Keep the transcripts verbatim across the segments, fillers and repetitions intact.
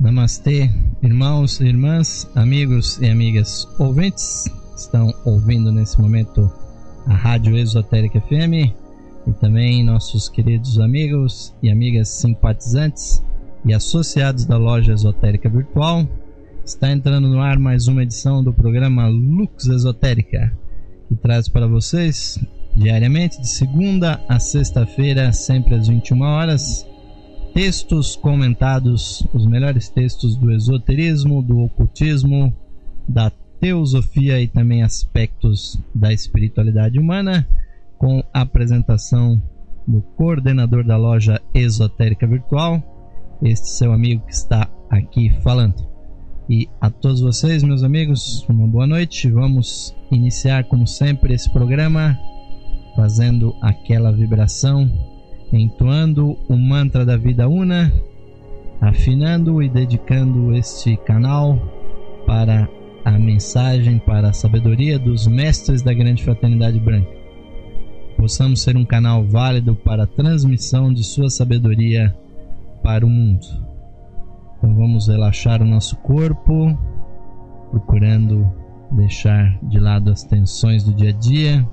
Namastê, irmãos e irmãs, amigos e amigas ouvintes, estão ouvindo nesse momento a Rádio Esotérica F M e também nossos queridos amigos e amigas simpatizantes e associados da loja Esotérica Virtual. Está entrando no ar mais uma edição do programa Lux Esotérica, que traz para vocês diariamente de segunda a sexta-feira, sempre às vinte e uma horas, textos comentados, os melhores textos do esoterismo, do ocultismo, da teosofia e também aspectos da espiritualidade humana, com a apresentação do coordenador da loja Esotérica Virtual, este seu amigo que está aqui falando. E a todos vocês, meus amigos, uma boa noite. Vamos iniciar, como sempre, esse programa fazendo aquela vibração, entoando o mantra da vida una, afinando e dedicando este canal para a mensagem, para a sabedoria dos mestres da grande fraternidade branca. Possamos ser um canal válido para a transmissão de sua sabedoria para o mundo. Então vamos relaxar o nosso corpo, procurando deixar de lado as tensões do dia a dia.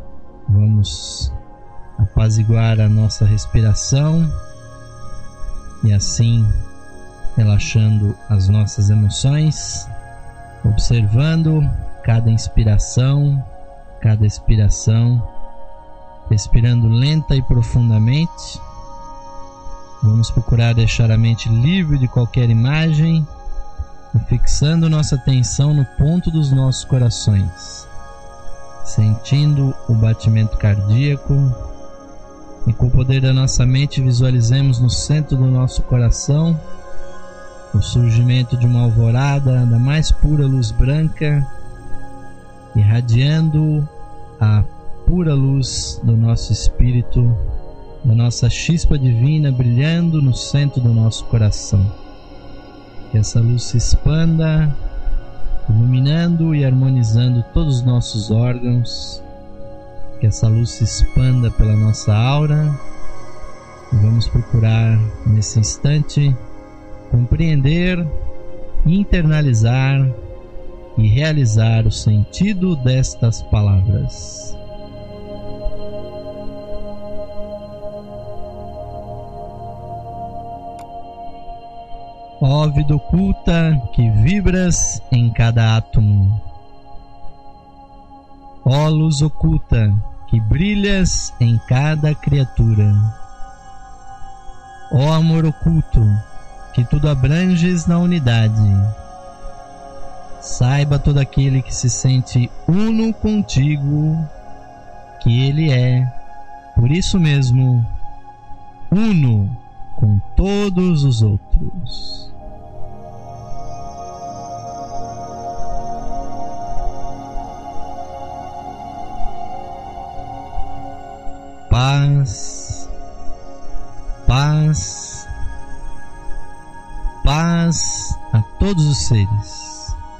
Vamos apaziguar a nossa respiração e assim relaxando as nossas emoções, observando cada inspiração, cada expiração, respirando lenta e profundamente. Vamos procurar deixar a mente livre de qualquer imagem e fixando nossa atenção no ponto dos nossos corações, sentindo o batimento cardíaco. E com o poder da nossa mente visualizemos no centro do nosso coração o surgimento de uma alvorada da mais pura luz branca, irradiando a pura luz do nosso espírito, da nossa chispa divina brilhando no centro do nosso coração. Que essa luz se expanda, iluminando e harmonizando todos os nossos órgãos. Que essa luz se expanda pela nossa aura e vamos procurar nesse instante compreender, internalizar e realizar o sentido destas palavras. Ó vida oculta que vibras em cada átomo, ó luz oculta que brilhas em cada criatura, ó amor oculto que tudo abranges na unidade, saiba todo aquele que se sente uno contigo que ele é, por isso mesmo, uno com todos os outros. Paz, paz, paz a todos os seres.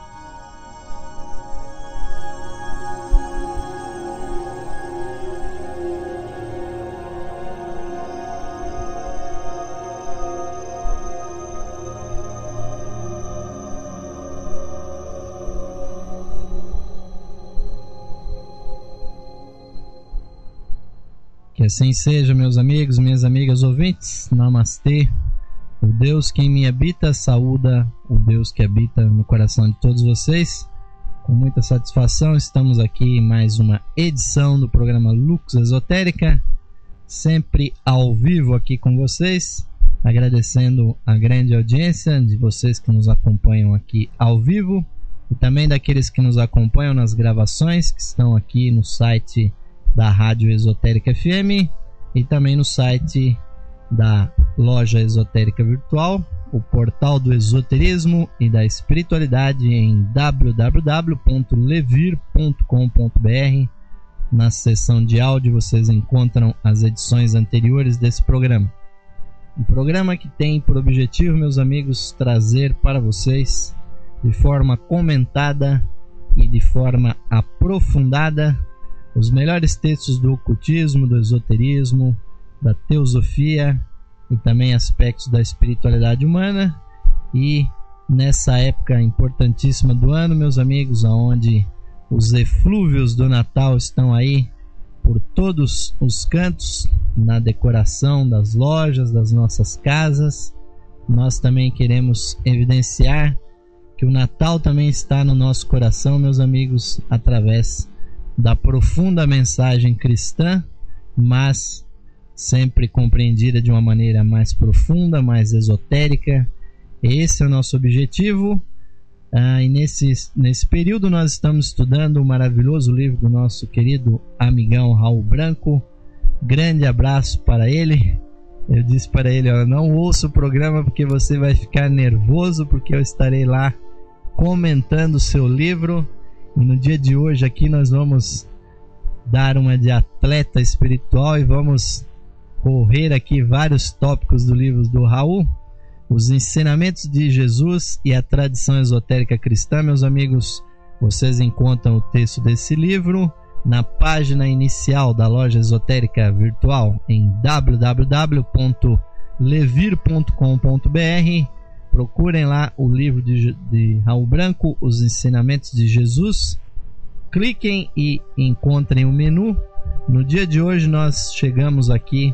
Que assim seja, meus amigos, minhas amigas ouvintes. Namastê. O Deus que em mim habita saúda o Deus que habita no coração de todos vocês. Com muita satisfação estamos aqui em mais uma edição do programa Lux Esotérica, sempre ao vivo aqui com vocês, agradecendo a grande audiência de vocês que nos acompanham aqui ao vivo e também daqueles que nos acompanham nas gravações, que estão aqui no site da Rádio Esotérica F M e também no site da loja Esotérica Virtual, o portal do esoterismo e da espiritualidade em w w w ponto levir ponto com ponto b r. Na seção de áudio vocês encontram as edições anteriores desse programa. Um programa que tem por objetivo, meus amigos, trazer para vocês de forma comentada e de forma aprofundada os melhores textos do ocultismo, do esoterismo, da teosofia e também aspectos da espiritualidade humana, E nessa época importantíssima do ano, meus amigos, onde os eflúvios do Natal estão aí por todos os cantos, na decoração das lojas, das nossas casas, nós também queremos evidenciar que o Natal também está no nosso coração, meus amigos, através da profunda mensagem cristã, mas sempre compreendida de uma maneira mais profunda, mais esotérica. Esse é o nosso objetivo. Ah, e nesse, nesse período nós estamos estudando o maravilhoso livro do nosso querido amigão Raul Branco. Grande abraço para ele. Eu disse para ele, ó, não ouça o programa porque você vai ficar nervoso, porque eu estarei lá comentando o seu livro. E no dia de hoje aqui nós vamos dar uma de atleta espiritual e vamos correr aqui vários tópicos do livro do Raul, os ensinamentos de Jesus e a tradição esotérica cristã. Meus amigos, vocês encontram o texto desse livro na página inicial da loja esotérica virtual em w w w ponto levir ponto com ponto b r. Procurem lá o livro de, de Raul Branco, os ensinamentos de Jesus. Cliquem e encontrem o menu. No dia de hoje nós chegamos aqui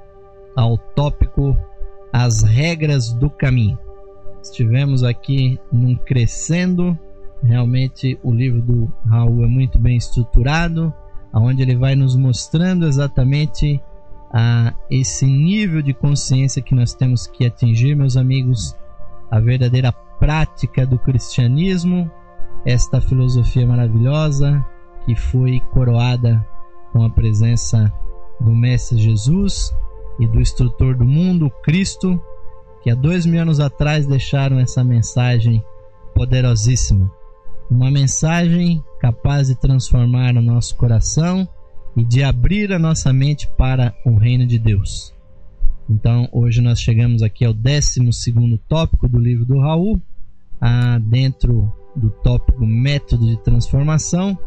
ao tópico As Regras do Caminho. Estivemos aqui num crescendo. Realmente o livro do Raul é muito bem estruturado, onde ele vai nos mostrando exatamente a, esse nível de consciência que nós temos que atingir, meus amigos, a verdadeira prática do cristianismo, esta filosofia maravilhosa que foi coroada com a presença do Mestre Jesus e do instrutor do mundo, Cristo, que há dois mil anos atrás deixaram essa mensagem poderosíssima. Uma mensagem capaz de transformar o nosso coração e de abrir a nossa mente para o reino de Deus. Então, hoje nós chegamos aqui ao décimo segundo tópico do livro do Raul, ah, dentro do tópico Método de Transformação,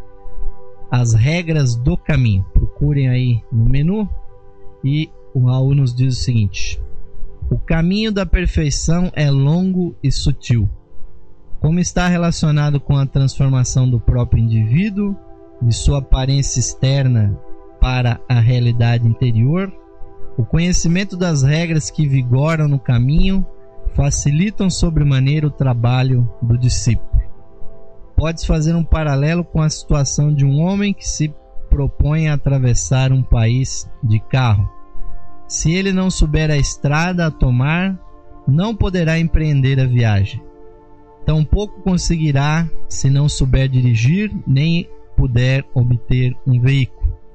as regras do caminho. Procurem aí no menu e o Raul nos diz o seguinte: o caminho da perfeição é longo e sutil. Como está relacionado com a transformação do próprio indivíduo, de sua aparência externa para a realidade interior, o conhecimento das regras que vigoram no caminho facilitam sobremaneira o trabalho do discípulo. Podes fazer um paralelo com a situação de um homem que se propõe a atravessar um país de carro. Se ele não souber a estrada a tomar, não poderá empreender a viagem. Tampouco conseguirá se não souber dirigir, nem puder obter um veículo.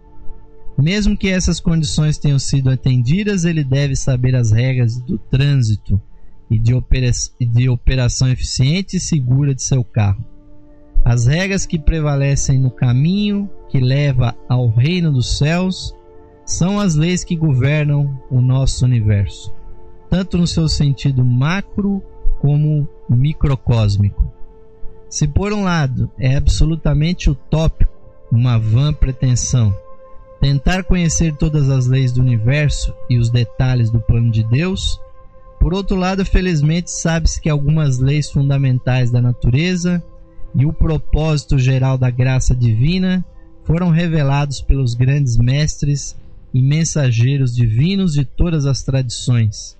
Mesmo que essas condições tenham sido atendidas, ele deve saber as regras do trânsito e de, opera- de operação eficiente e segura de seu carro. As regras que prevalecem no caminho que leva ao reino dos céus são as leis que governam o nosso universo, tanto no seu sentido macro como microcósmico. Se por um lado é absolutamente utópico, uma vã pretensão, tentar conhecer todas as leis do universo e os detalhes do plano de Deus, por outro lado, felizmente, sabe-se que algumas leis fundamentais da natureza e o propósito geral da graça divina foram revelados pelos grandes mestres e mensageiros divinos de todas as tradições.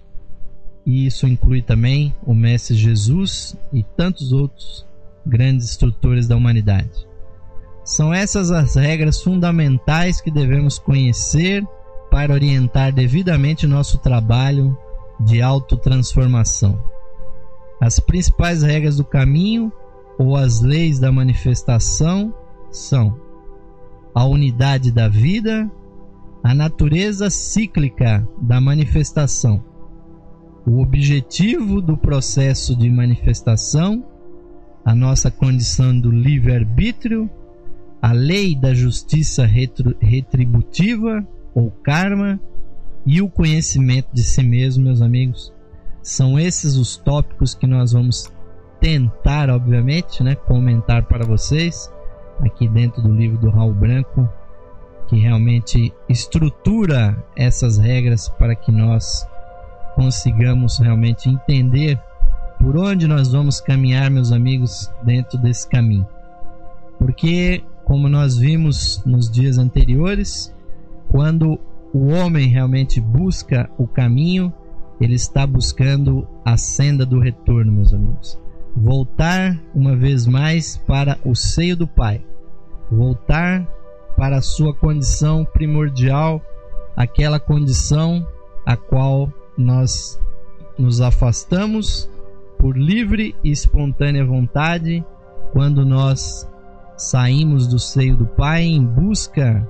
E isso inclui também o Mestre Jesus e tantos outros grandes instrutores da humanidade. São essas as regras fundamentais que devemos conhecer para orientar devidamente nosso trabalho de autotransformação. As principais regras do caminho ou as leis da manifestação são a unidade da vida, a natureza cíclica da manifestação, o objetivo do processo de manifestação, a nossa condição do livre-arbítrio, a lei da justiça retro, retributiva ou karma e o conhecimento de si mesmo, meus amigos. São esses os tópicos que nós vamos tentar, obviamente, né, comentar para vocês aqui dentro do livro do Raul Branco, que realmente estrutura essas regras para que nós consigamos realmente entender por onde nós vamos caminhar, meus amigos, dentro desse caminho. Porque, como nós vimos nos dias anteriores, quando o homem realmente busca o caminho, ele está buscando a senda do retorno, meus amigos. Voltar uma vez mais para o seio do Pai. Voltar para a sua condição primordial, aquela condição a qual nós nos afastamos por livre e espontânea vontade quando nós saímos do seio do Pai em busca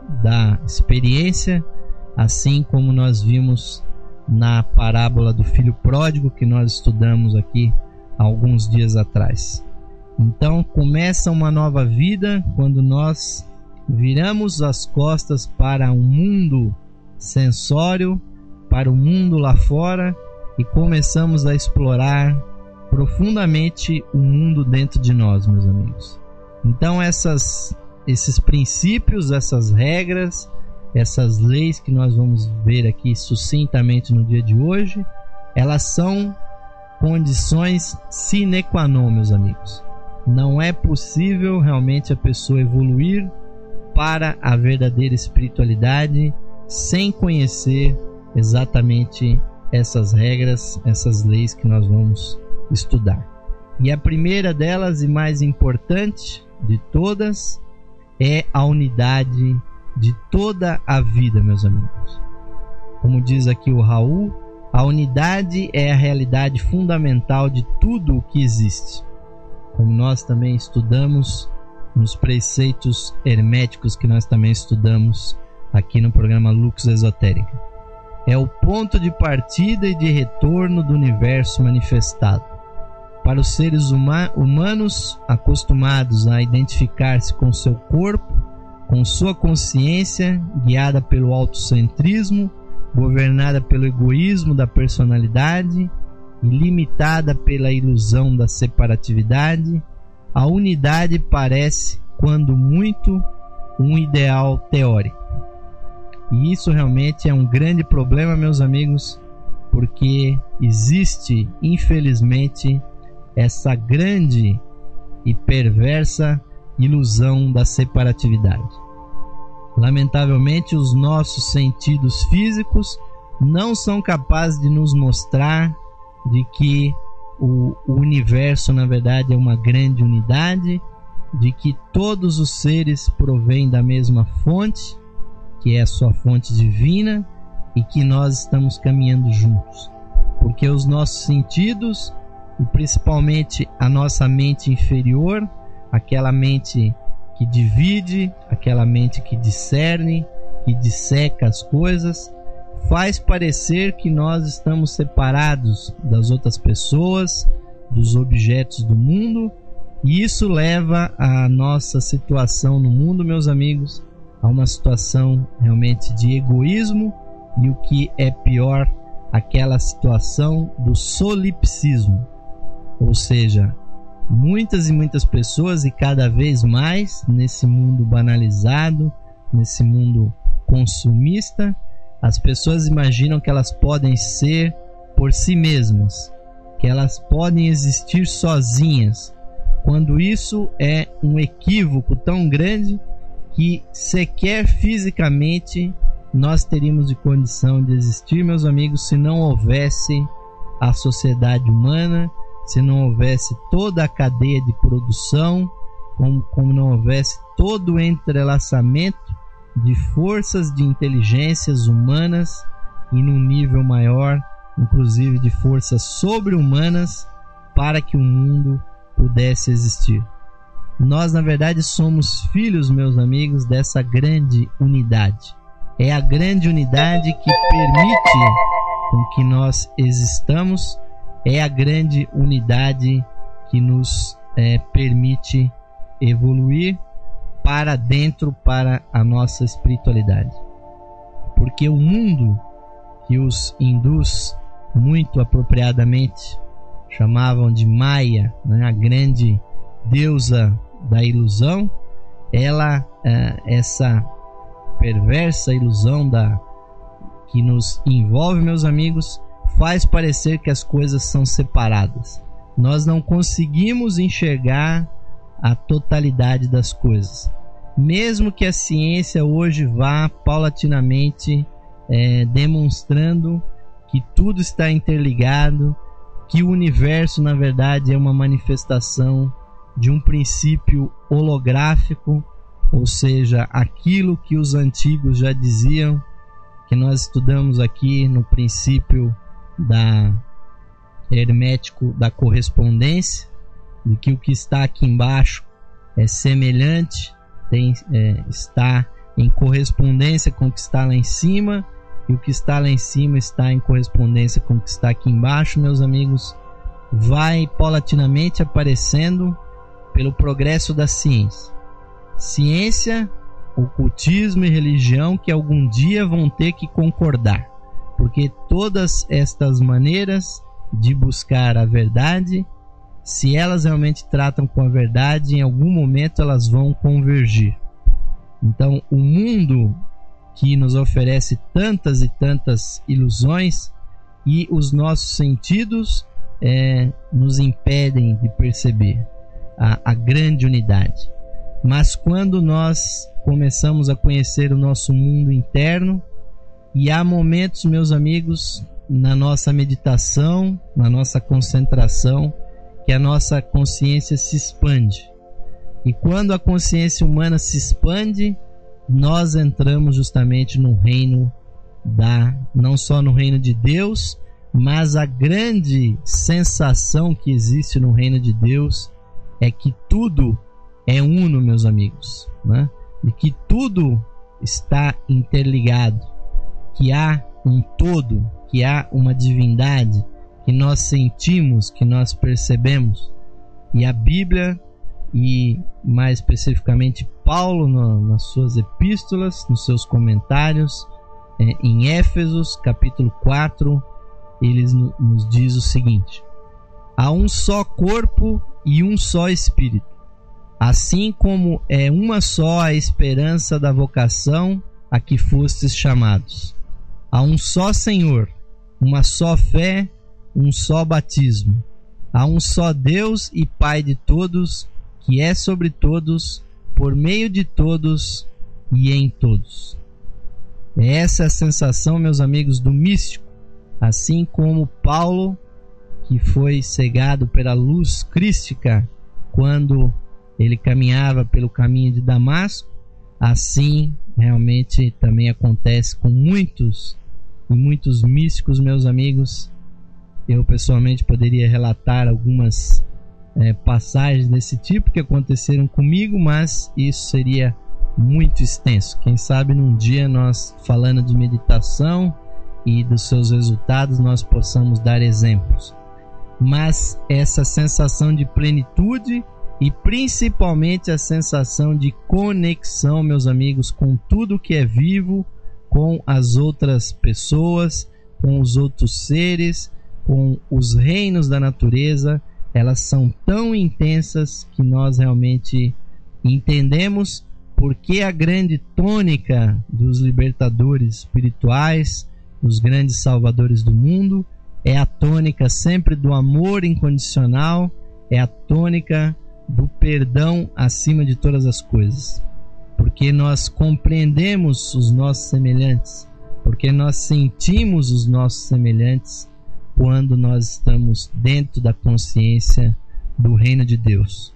da experiência, assim como nós vimos na parábola do filho pródigo que nós estudamos aqui há alguns dias atrás. Então começa uma nova vida quando nós viramos as costas para um mundo sensório, para o mundo lá fora, e começamos a explorar profundamente o mundo dentro de nós, meus amigos. Então essas, esses princípios, essas regras, essas leis que nós vamos ver aqui sucintamente no dia de hoje, elas são condições sine qua non, meus amigos. Não é possível realmente a pessoa evoluir para a verdadeira espiritualidade sem conhecer exatamente essas regras, essas leis que nós vamos estudar. E a primeira delas e mais importante de todas é a unidade de toda a vida, meus amigos. Como diz aqui o Raul, a unidade é a realidade fundamental de tudo o que existe. Como nós também estudamos nos preceitos herméticos que nós também estudamos aqui no programa Lux Esotérica. É o ponto de partida e de retorno do universo manifestado. Para os seres huma- humanos acostumados a identificar-se com seu corpo, com sua consciência guiada pelo autocentrismo, governada pelo egoísmo da personalidade e limitada pela ilusão da separatividade, a unidade parece, quando muito, um ideal teórico. E isso realmente é um grande problema, meus amigos, porque existe, infelizmente, essa grande e perversa ilusão da separatividade. Lamentavelmente, os nossos sentidos físicos não são capazes de nos mostrar de que o, o universo, na verdade, é uma grande unidade, de que todos os seres provêm da mesma fonte, que é a sua fonte divina, e que nós estamos caminhando juntos. Porque os nossos sentidos, e principalmente a nossa mente inferior, aquela mente que divide, aquela mente que discerne, que disseca as coisas, faz parecer que nós estamos separados das outras pessoas, dos objetos do mundo, e isso leva a nossa situação no mundo, meus amigos, a uma situação realmente de egoísmo, e o que é pior, aquela situação do solipsismo, ou seja, muitas e muitas pessoas, e cada vez mais nesse mundo banalizado, nesse mundo consumista, as pessoas imaginam que elas podem ser por si mesmas, que elas podem existir sozinhas, quando isso é um equívoco tão grande que sequer fisicamente nós teríamos de condição de existir, meus amigos, se não houvesse a sociedade humana, se não houvesse toda a cadeia de produção, como, como não houvesse todo o entrelaçamento de forças de inteligências humanas e num nível maior, inclusive de forças sobre-humanas, para que o mundo pudesse existir. Nós, na verdade, somos filhos, meus amigos, dessa grande unidade. É a grande unidade que permite com que nós existamos, é a grande unidade que nos é, permite evoluir para dentro, para a nossa espiritualidade. Porque o mundo que os hindus muito apropriadamente chamavam de Maya, né, a grande deusa da ilusão, ela, essa perversa ilusão da, que nos envolve, meus amigos, faz parecer que as coisas são separadas. Nós não conseguimos enxergar a totalidade das coisas. Mesmo que a ciência hoje vá paulatinamente é, demonstrando que tudo está interligado, que o universo na verdade é uma manifestação de um princípio holográfico, ou seja, aquilo que os antigos já diziam, que nós estudamos aqui no princípio da hermético da correspondência, de que o que está aqui embaixo é semelhante, tem, é, está em correspondência com o que está lá em cima, e o que está lá em cima está em correspondência com o que está aqui embaixo, meus amigos, vai paulatinamente aparecendo pelo progresso da ciência. Ciência, ocultismo e religião que algum dia vão ter que concordar, porque todas estas maneiras de buscar a verdade, se elas realmente tratam com a verdade, em algum momento elas vão convergir. Então, o mundo que nos oferece tantas e tantas ilusões e os nossos sentidos é, nos impedem de perceber a, a grande unidade. Mas quando nós começamos a conhecer o nosso mundo interno, e há momentos, meus amigos, na nossa meditação, na nossa concentração, que a nossa consciência se expande. E quando a consciência humana se expande, nós entramos justamente no reino da, não só no reino de Deus, mas a grande sensação que existe no reino de Deus é que tudo é uno, meus amigos, né? E que tudo está interligado, que há um todo, que há uma divindade que nós sentimos, que nós percebemos. E a Bíblia, e mais especificamente Paulo no, nas suas epístolas, nos seus comentários, é, em Éfesos capítulo quatro, ele nos diz o seguinte: há um só corpo e um só Espírito, assim como é uma só a esperança da vocação a que fostes chamados. Há um só Senhor, uma só fé, um só batismo. Há um só Deus e Pai de todos, que é sobre todos, por meio de todos e em todos. Essa é a sensação, meus amigos, do místico. Assim como Paulo, que foi cegado pela luz crística quando ele caminhava pelo caminho de Damasco, assim realmente também acontece com muitos e muitos místicos, meus amigos. Eu pessoalmente poderia relatar algumas é, passagens desse tipo que aconteceram comigo, mas isso seria muito extenso. Quem sabe num dia nós, falando de meditação e dos seus resultados, nós possamos dar exemplos. Mas essa sensação de plenitude e principalmente a sensação de conexão, meus amigos, com tudo que é vivo, com as outras pessoas, com os outros seres, com os reinos da natureza, elas são tão intensas que nós realmente entendemos porque a grande tônica dos libertadores espirituais, dos grandes salvadores do mundo, é a tônica sempre do amor incondicional, é a tônica do perdão acima de todas as coisas. Porque nós compreendemos os nossos semelhantes, porque nós sentimos os nossos semelhantes quando nós estamos dentro da consciência do reino de Deus.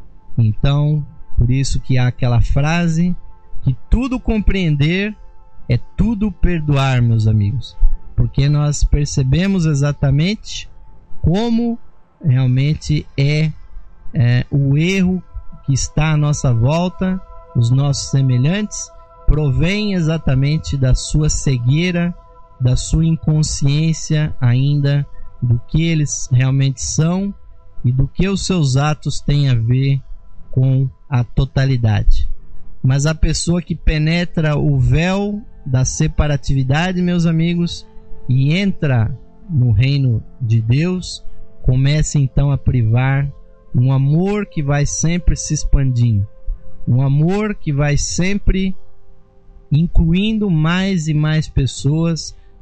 Então, por isso que há aquela frase que tudo compreender é tudo perdoar, meus amigos, porque nós percebemos exatamente como realmente é, é o erro que está à nossa volta. Os nossos semelhantes provém exatamente da sua cegueira, da sua inconsciência ainda do que eles realmente são e do que os seus atos têm a ver com a totalidade. Mas a pessoa que penetra o véu da separatividade, meus amigos, e entra no reino de Deus, começa então a privar um amor que vai sempre se expandindo, um amor que vai sempre incluindo mais e mais pessoas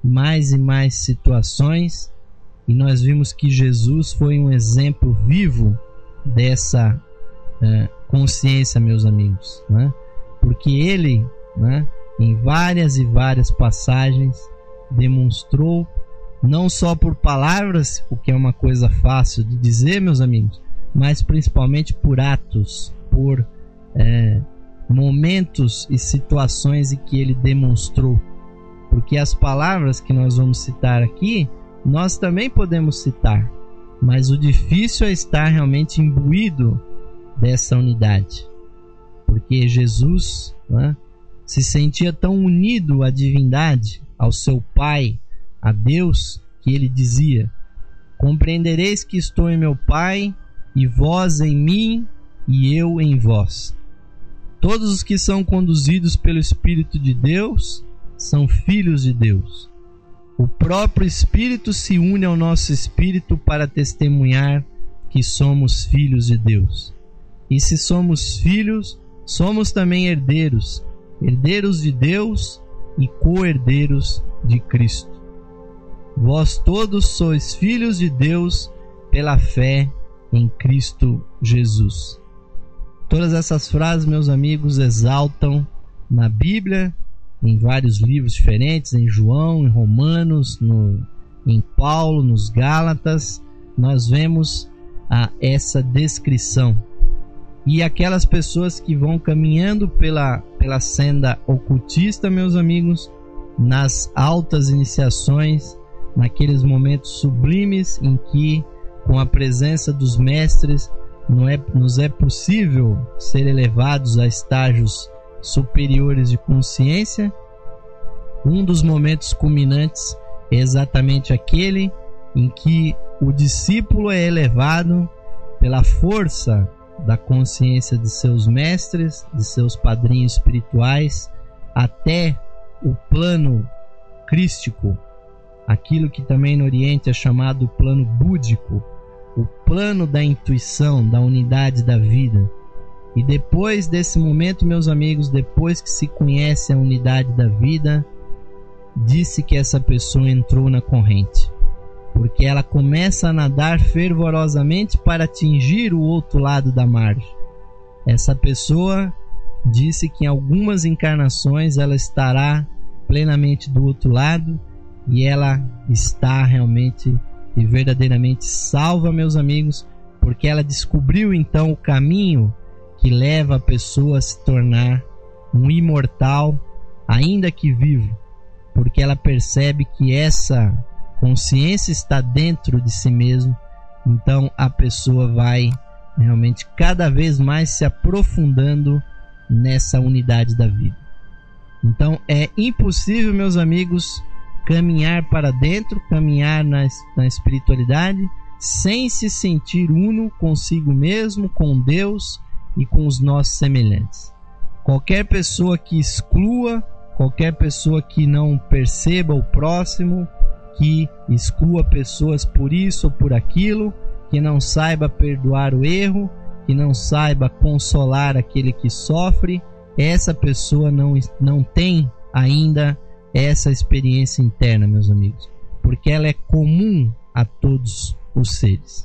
mais e mais situações, e nós vimos que Jesus foi um exemplo vivo dessa uh, consciência, meus amigos, né? Porque ele, né, em várias e várias passagens, demonstrou, não só por palavras, o que é uma coisa fácil de dizer, meus amigos, mas principalmente por atos, por é, momentos e situações em que ele demonstrou. Porque as palavras que nós vamos citar aqui, nós também podemos citar, mas o difícil é estar realmente imbuído dessa unidade. Porque Jesus, né, se sentia tão unido à divindade, ao seu Pai, a Deus, que ele dizia: compreendereis que estou em meu Pai, e vós em mim, e eu em vós. Todos os que são conduzidos pelo Espírito de Deus são filhos de Deus. O próprio Espírito se une ao nosso espírito para testemunhar que somos filhos de Deus. E se somos filhos, somos também herdeiros, herdeiros de Deus e co-herdeiros de Cristo. Vós todos sois filhos de Deus pela fé em Cristo Jesus. Todas essas frases, meus amigos, exaltam na Bíblia, em vários livros diferentes, em João, em Romanos, no, em Paulo, nos Gálatas, nós vemos a, essa descrição. E aquelas pessoas que vão caminhando pela, pela senda ocultista, meus amigos, nas altas iniciações, naqueles momentos sublimes em que, com a presença dos mestres, não é, nos é possível ser elevados a estágios superiores de consciência. Um dos momentos culminantes é exatamente aquele em que o discípulo é elevado pela força da consciência de seus mestres, de seus padrinhos espirituais, até o plano crístico, aquilo que também no Oriente é chamado plano búdico, o plano da intuição, da unidade da vida. E depois desse momento, meus amigos, depois que se conhece a unidade da vida, disse que essa pessoa entrou na corrente, porque ela começa a nadar fervorosamente para atingir o outro lado da margem. Essa pessoa disse que em algumas encarnações ela estará plenamente do outro lado, e ela está realmente e verdadeiramente salva, meus amigos, porque ela descobriu então o caminho que leva a pessoa a se tornar um imortal, ainda que vivo, porque ela percebe que essa consciência está dentro de si mesmo. Então a pessoa vai realmente cada vez mais se aprofundando nessa unidade da vida. Então é impossível, meus amigos, caminhar para dentro, caminhar na, na espiritualidade, sem se sentir uno consigo mesmo, com Deus e com os nossos semelhantes. Qualquer pessoa que exclua, qualquer pessoa que não perceba o próximo, que exclua pessoas por isso ou por aquilo, que não saiba perdoar o erro, que não saiba consolar aquele que sofre, essa pessoa não, não tem ainda essa experiência interna, meus amigos, porque ela é comum a todos os seres.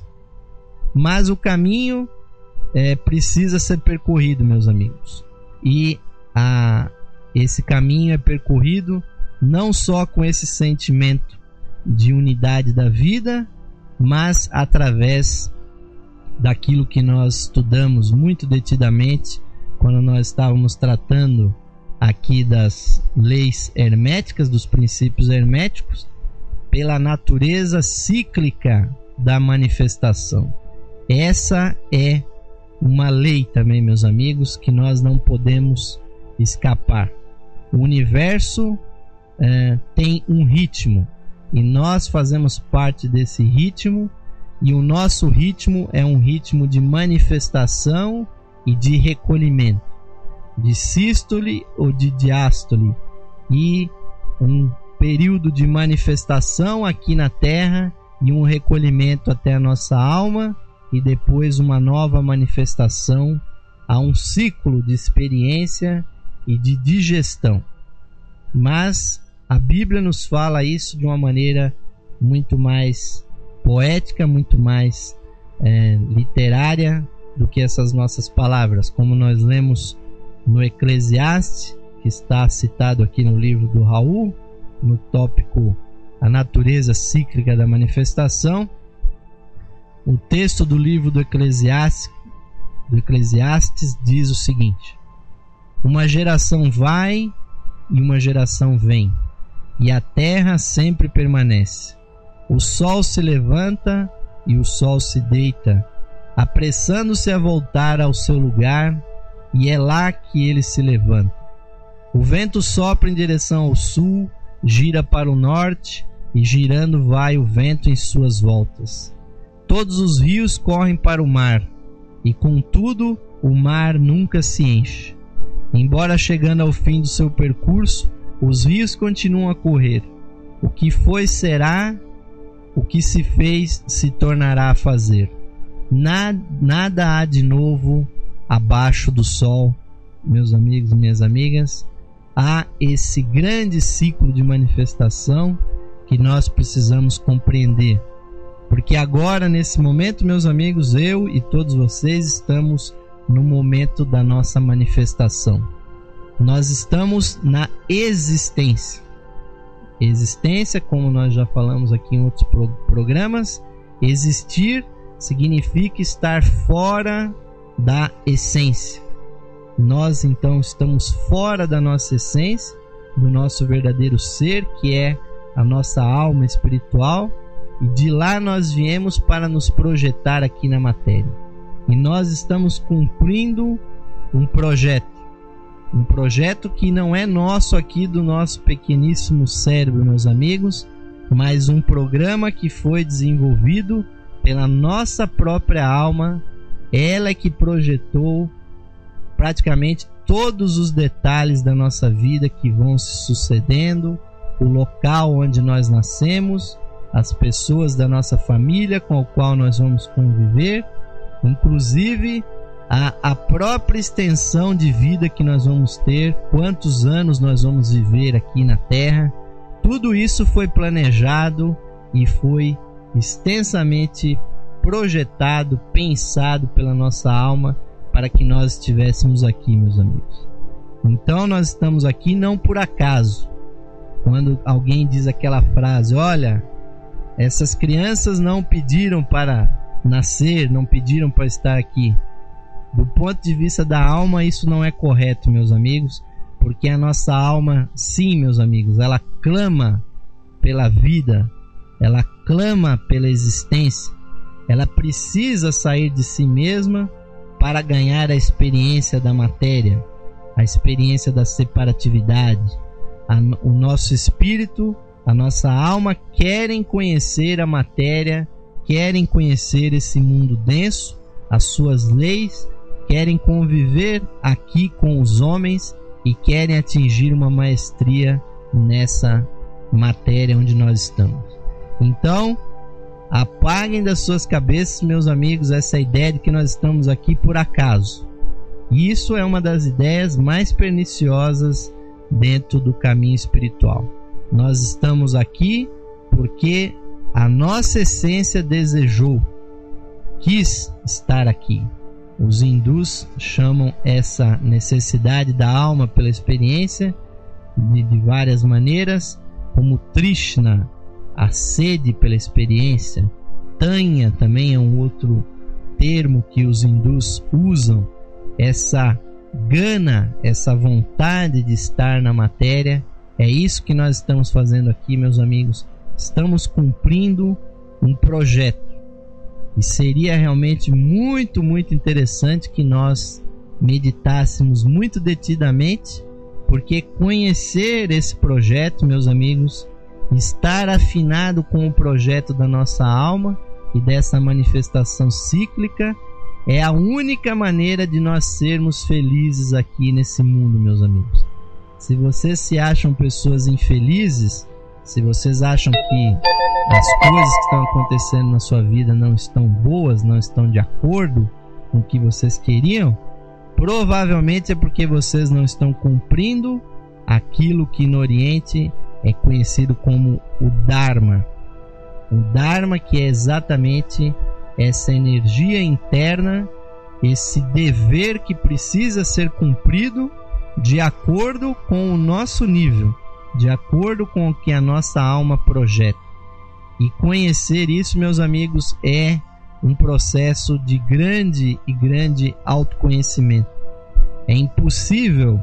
Mas o caminho é, precisa ser percorrido, meus amigos, e a, esse caminho é percorrido não só com esse sentimento de unidade da vida, mas através daquilo que nós estudamos muito detidamente quando nós estávamos tratando aqui das leis herméticas, dos princípios herméticos, pela natureza cíclica da manifestação. Essa é uma lei também, meus amigos, que nós não podemos escapar. O universo é, tem um ritmo, e nós fazemos parte desse ritmo, e o nosso ritmo é um ritmo de manifestação e de recolhimento, de sístole ou de diástole, e um período de manifestação aqui na Terra e um recolhimento até a nossa alma, e depois uma nova manifestação. Há um ciclo de experiência e de digestão. Mas a Bíblia nos fala isso de uma maneira muito mais poética, muito mais é, literária do que essas nossas palavras, como nós lemos no Eclesiastes, que está citado aqui no livro do Raul, no tópico A Natureza Cíclica da Manifestação. O texto do livro do Eclesiastes, do Eclesiastes diz o seguinte: uma geração vai e uma geração vem, e a terra sempre permanece. O sol se levanta e o sol se deita, apressando-se a voltar ao seu lugar, e é lá que ele se levanta. O vento sopra em direção ao sul, gira para o norte, e girando vai o vento em suas voltas. Todos os rios correm para o mar, e contudo o mar nunca se enche. Embora chegando ao fim do seu percurso, os rios continuam a correr. O que foi será, o que se fez se tornará a fazer. Nada, nada há de novo abaixo do sol. Meus amigos e minhas amigas, há esse grande ciclo de manifestação que nós precisamos compreender. Porque agora, nesse momento, meus amigos, eu e todos vocês estamos no momento da nossa manifestação. Nós estamos na existência. Existência, como nós já falamos aqui em outros pro- programas, existir significa estar fora da essência. Nós então estamos fora da nossa essência, do nosso verdadeiro ser, que é a nossa alma espiritual, e de lá nós viemos para nos projetar aqui na matéria. E nós estamos cumprindo um projeto, um projeto que não é nosso aqui do nosso pequeníssimo cérebro, meus amigos, mas um programa que foi desenvolvido pela nossa própria alma. Ela é que projetou praticamente todos os detalhes da nossa vida que vão se sucedendo, o local onde nós nascemos, as pessoas da nossa família com a qual nós vamos conviver, inclusive a, a própria extensão de vida que nós vamos ter, quantos anos nós vamos viver aqui na Terra. Tudo isso foi planejado e foi extensamente projetado, pensado pela nossa alma para que nós estivéssemos aqui, meus amigos. Então nós estamos aqui não por acaso. Quando alguém diz aquela frase: olha, essas crianças não pediram para nascer, não pediram para estar aqui. Do ponto de vista da alma, isso não é correto, meus amigos, porque a nossa alma, sim, meus amigos, ela clama pela vida, ela clama pela existência, ela precisa sair de si mesma para ganhar a experiência da matéria, a experiência da separatividade. A, o nosso espírito, a nossa alma querem conhecer a matéria, querem conhecer esse mundo denso, as suas leis, querem conviver aqui com os homens e querem atingir uma maestria nessa matéria onde nós estamos. Então, apaguem das suas cabeças, meus amigos, essa ideia de que nós estamos aqui por acaso. Isso é uma das ideias mais perniciosas dentro do caminho espiritual. Nós estamos aqui porque a nossa essência desejou, quis estar aqui. Os hindus chamam essa necessidade da alma pela experiência de, de várias maneiras, como Trishna, a sede pela experiência. Tanya também é um outro termo que os hindus usam, essa gana, essa vontade de estar na matéria. É isso que nós estamos fazendo aqui, meus amigos. Estamos cumprindo um projeto. E seria realmente muito, muito interessante que nós meditássemos muito detidamente, porque conhecer esse projeto, meus amigos, estar afinado com o projeto da nossa alma e dessa manifestação cíclica, é a única maneira de nós sermos felizes aqui nesse mundo, meus amigos. Se vocês se acham pessoas infelizes, se vocês acham que as coisas que estão acontecendo na sua vida não estão boas, não estão de acordo com o que vocês queriam, provavelmente é porque vocês não estão cumprindo aquilo que no Oriente é conhecido como o Dharma. O Dharma, que é exatamente essa energia interna, esse dever que precisa ser cumprido de acordo com o nosso nível, de acordo com o que a nossa alma projeta. E conhecer isso, meus amigos, é um processo de grande e grande autoconhecimento. É impossível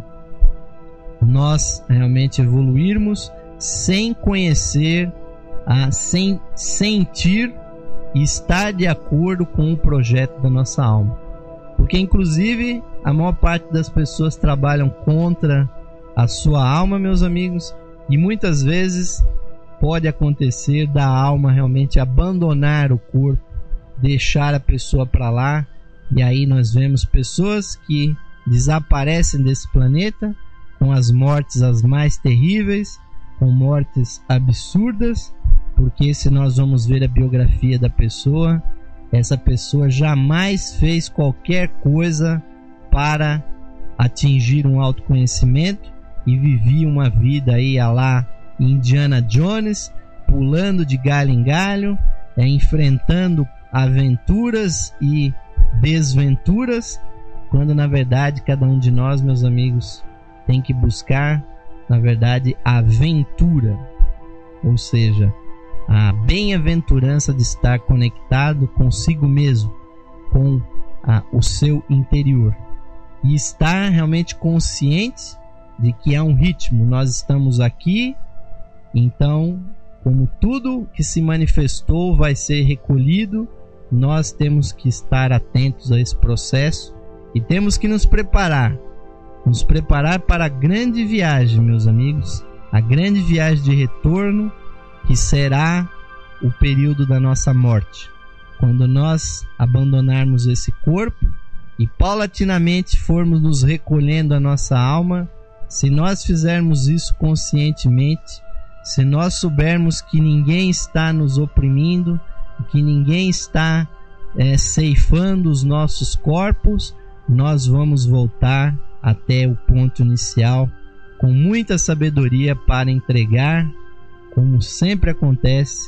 nós realmente evoluirmos sem conhecer, a, sem sentir e estar de acordo com o projeto da nossa alma. Porque, inclusive, a maior parte das pessoas trabalham contra a sua alma, meus amigos, e muitas vezes pode acontecer da alma realmente abandonar o corpo, deixar a pessoa para lá, e aí nós vemos pessoas que desaparecem desse planeta com as mortes as mais terríveis, com mortes absurdas, porque se nós vamos ver a biografia da pessoa, essa pessoa jamais fez qualquer coisa para atingir um autoconhecimento e vivia uma vida aí a lá Indiana Jones, pulando de galho em galho, é, enfrentando aventuras e desventuras, quando na verdade cada um de nós, meus amigos, tem que buscar, na verdade, a aventura, ou seja, a bem-aventurança de estar conectado consigo mesmo, com a, o seu interior, e estar realmente consciente de que é um ritmo. Nós estamos aqui, então, como tudo que se manifestou vai ser recolhido, nós temos que estar atentos a esse processo e temos que nos preparar, nos preparar para a grande viagem, meus amigos, a grande viagem de retorno, que será o período da nossa morte, quando nós abandonarmos esse corpo e paulatinamente formos nos recolhendo a nossa alma. Se nós fizermos isso conscientemente, se nós soubermos que ninguém está nos oprimindo, que ninguém está é, ceifando os nossos corpos, nós vamos voltar até o ponto inicial com muita sabedoria para entregar, como sempre acontece,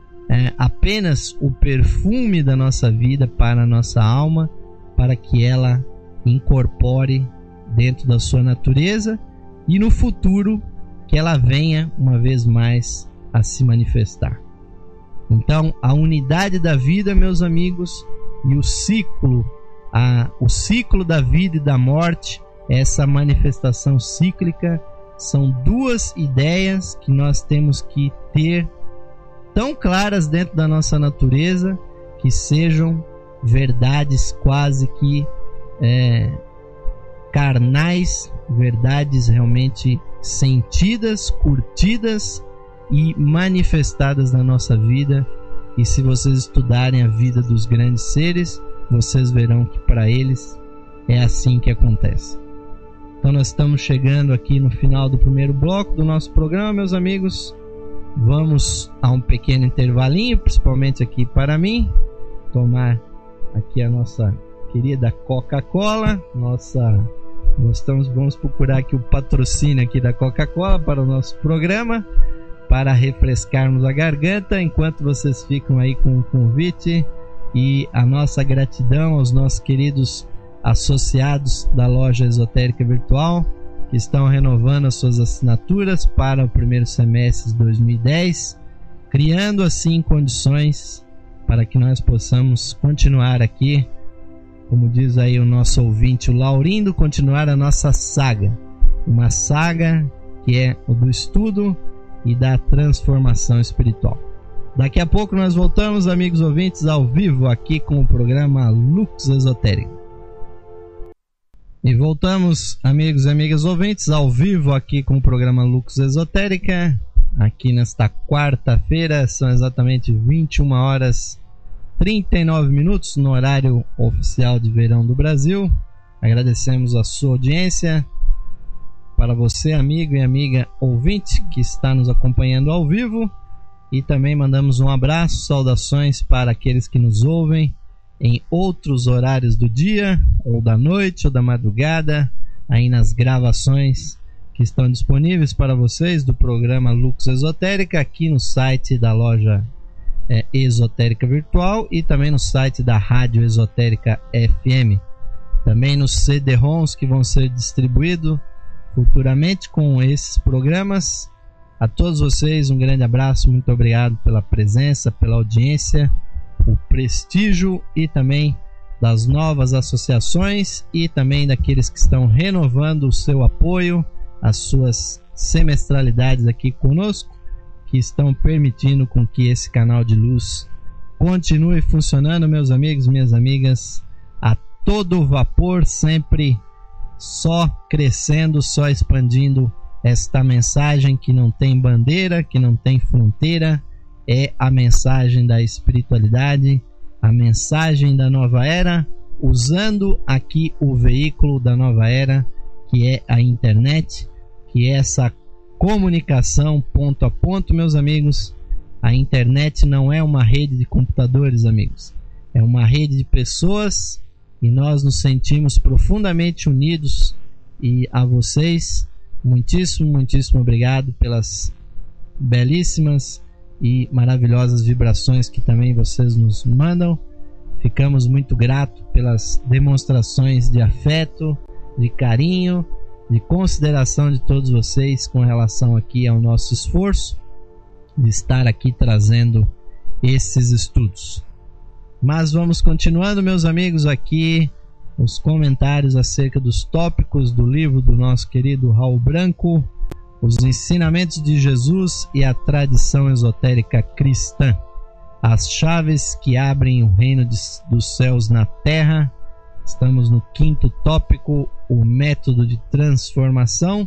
é, apenas o perfume da nossa vida para a nossa alma, para que ela incorpore dentro da sua natureza e no futuro que ela venha uma vez mais a se manifestar. Então, a unidade da vida, meus amigos, e o ciclo, a, o ciclo da vida e da morte, essa manifestação cíclica, são duas ideias que nós temos que ter tão claras dentro da nossa natureza, que sejam verdades quase que é, carnais, verdades realmente sentidas, curtidas e manifestadas na nossa vida. E se vocês estudarem a vida dos grandes seres, vocês verão que para eles é assim que acontece. Então nós estamos chegando aqui no final do primeiro bloco do nosso programa, meus amigos. Vamos a um pequeno intervalinho, principalmente aqui para mim, tomar aqui a nossa querida Coca-Cola. Nossa, nós estamos, vamos procurar aqui o patrocínio aqui da Coca-Cola para o nosso programa, para refrescarmos a garganta, enquanto vocês ficam aí com o convite e a nossa gratidão aos nossos queridos associados da loja esotérica virtual, que estão renovando as suas assinaturas para o primeiro semestre de dois mil e dez, criando assim condições para que nós possamos continuar aqui, como diz aí o nosso ouvinte, o Laurindo, continuar a nossa saga, uma saga que é o do estudo e da transformação espiritual. Daqui a pouco nós voltamos, amigos ouvintes, ao vivo aqui com o programa Lux Esotérica. E voltamos, amigos e amigas ouvintes, ao vivo aqui com o programa Lux Esotérica, aqui nesta quarta-feira. São exatamente vinte e uma horas e trinta e nove minutos no horário oficial de verão do Brasil. Agradecemos a sua audiência. Para você, amigo e amiga ouvinte que está nos acompanhando ao vivo, e também mandamos um abraço, saudações para aqueles que nos ouvem em outros horários do dia, ou da noite, ou da madrugada, aí nas gravações que estão disponíveis para vocês do programa Lux Esotérica aqui no site da loja é, Esotérica Virtual e também no site da Rádio Esotérica F M. Também nos C D-ROMs que vão ser distribuídos futuramente com esses programas. A todos vocês um grande abraço, muito obrigado pela presença, pela audiência, o prestígio e também das novas associações e também daqueles que estão renovando o seu apoio, as suas semestralidades aqui conosco, que estão permitindo com que esse canal de luz continue funcionando, meus amigos, minhas amigas, a todo vapor, sempre só crescendo, só expandindo esta mensagem que não tem bandeira, que não tem fronteira, é a mensagem da espiritualidade, a mensagem da nova era, usando aqui o veículo da nova era, que é a internet, que é essa comunicação ponto a ponto, meus amigos. A internet não é uma rede de computadores, amigos, é uma rede de pessoas e nós nos sentimos profundamente unidos. E a vocês, muitíssimo, muitíssimo obrigado pelas belíssimas e maravilhosas vibrações que também vocês nos mandam. Ficamos muito gratos pelas demonstrações de afeto, de carinho, de consideração de todos vocês com relação aqui ao nosso esforço de estar aqui trazendo esses estudos. Mas vamos continuando, meus amigos, aqui os comentários acerca dos tópicos do livro do nosso querido Raul Branco, Os Ensinamentos de Jesus e a Tradição Esotérica Cristã, as chaves que abrem o reino de, dos céus na terra. Estamos no quinto tópico, o método de transformação,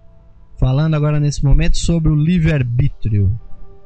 falando agora nesse momento sobre o livre-arbítrio.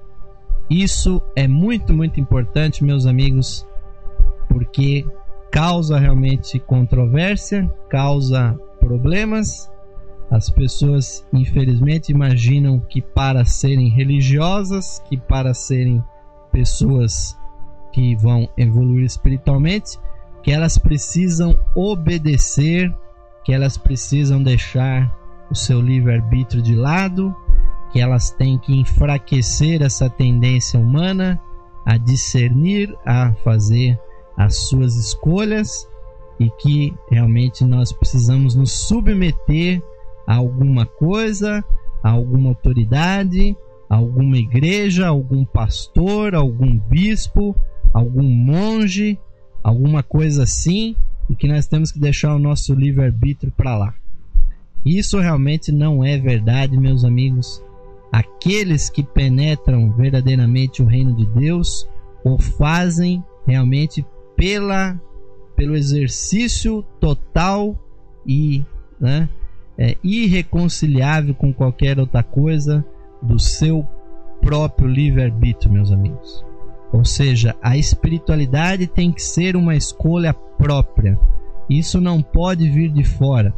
Isso é muito, muito importante, meus amigos, porque causa realmente controvérsia, causa problemas. As pessoas, infelizmente, imaginam que para serem religiosas, que para serem pessoas que vão evoluir espiritualmente, que elas precisam obedecer, que elas precisam deixar o seu livre-arbítrio de lado, que elas têm que enfraquecer essa tendência humana a discernir, a fazer as suas escolhas, e que realmente nós precisamos nos submeter a alguma coisa, a alguma autoridade, a alguma igreja, a algum pastor, a algum bispo, a algum monge, alguma coisa assim, e que nós temos que deixar o nosso livre-arbítrio para lá. Isso realmente não é verdade, meus amigos. Aqueles que penetram verdadeiramente o reino de Deus o fazem realmente pela, pelo exercício total e né, é, irreconciliável com qualquer outra coisa do seu próprio livre-arbítrio, meus amigos. Ou seja, a espiritualidade tem que ser uma escolha própria. Isso não pode vir de fora.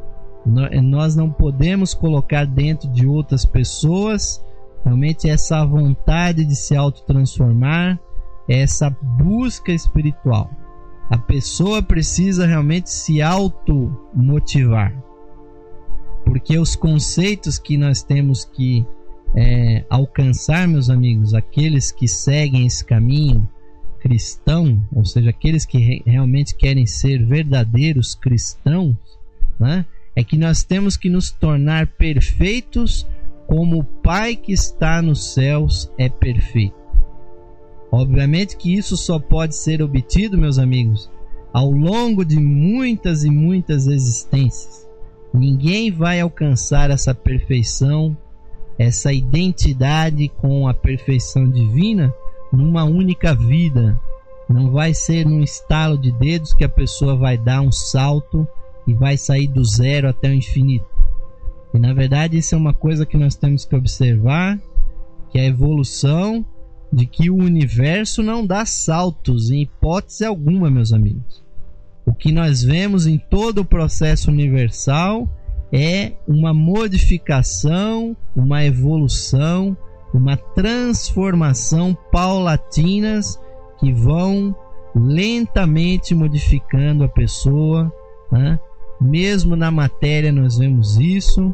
Nós não podemos colocar dentro de outras pessoas realmente essa vontade de se autotransformar, essa busca espiritual. A pessoa precisa realmente se automotivar, porque os conceitos que nós temos que é, alcançar, meus amigos, aqueles que seguem esse caminho cristão, ou seja, aqueles que re- realmente querem ser verdadeiros cristãos, né? É que nós temos que nos tornar perfeitos como o Pai que está nos céus é perfeito. Obviamente que isso só pode ser obtido, meus amigos, ao longo de muitas e muitas existências. Ninguém vai alcançar essa perfeição, essa identidade com a perfeição divina numa única vida. Não vai ser num estalo de dedos que a pessoa vai dar um salto e vai sair do zero até o infinito. E na verdade isso é uma coisa que nós temos que observar, que é a evolução, de que o universo não dá saltos em hipótese alguma, meus amigos. O que nós vemos em todo o processo universal é uma modificação, uma evolução, uma transformação paulatinas que vão lentamente modificando a pessoa, né? Mesmo na matéria nós vemos isso.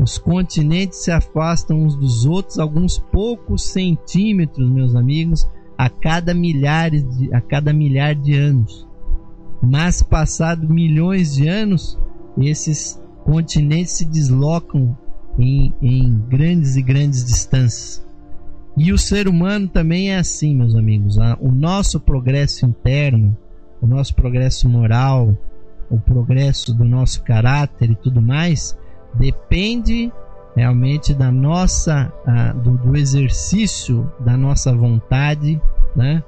Os continentes se afastam uns dos outros alguns poucos centímetros, meus amigos, a cada milhares de, a cada milhar de anos. Mas passados milhões de anos, esses continentes se deslocam em, em grandes e grandes distâncias. E o ser humano também é assim, meus amigos. O nosso progresso interno, o nosso progresso moral, o progresso do nosso caráter e tudo mais, depende realmente da nossa, do, do exercício da nossa vontade, né?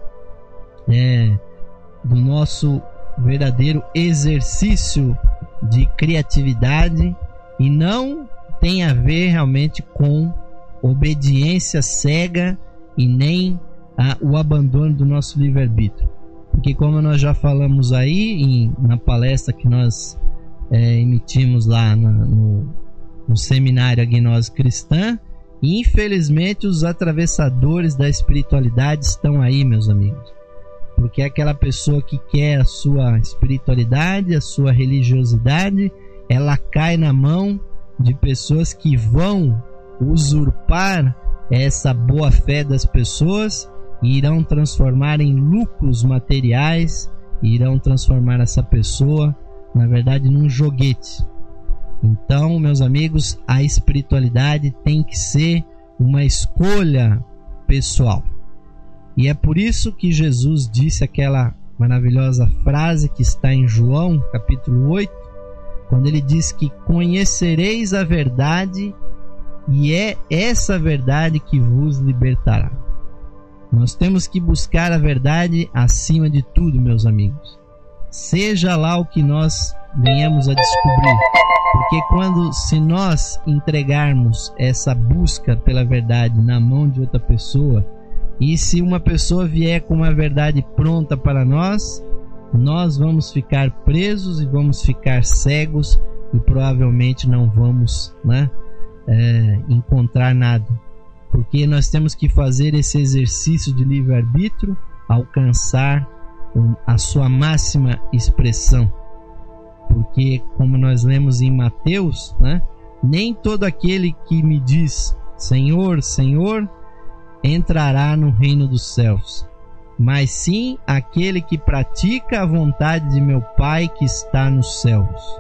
É, do nosso verdadeiro exercício de criatividade, e não tem a ver realmente com obediência cega e nem a, o abandono do nosso livre-arbítrio. Porque, como nós já falamos aí em, na palestra que nós é, emitimos lá na, no, no seminário Agnose Cristã, infelizmente os atravessadores da espiritualidade estão aí, meus amigos. Porque é aquela pessoa que quer a sua espiritualidade, a sua religiosidade, ela cai na mão de pessoas que vão usurpar essa boa fé das pessoas e irão transformar em lucros materiais, e irão transformar essa pessoa, na verdade, num joguete. Então, meus amigos, a espiritualidade tem que ser uma escolha pessoal. E é por isso que Jesus disse aquela maravilhosa frase que está em João, capítulo oito, quando ele diz que conhecereis a verdade e é essa verdade que vos libertará. Nós temos que buscar a verdade acima de tudo, meus amigos. Seja lá o que nós venhamos a descobrir. Porque quando, se nós entregarmos essa busca pela verdade na mão de outra pessoa, e se uma pessoa vier com uma verdade pronta para nós, nós vamos ficar presos e vamos ficar cegos e provavelmente não vamos, né, é, encontrar nada. Porque nós temos que fazer esse exercício de livre-arbítrio, alcançar um, a sua máxima expressão. Porque, como nós lemos em Mateus, né, nem todo aquele que me diz Senhor, Senhor, entrará no reino dos céus, mas sim aquele que pratica a vontade de meu Pai que está nos céus.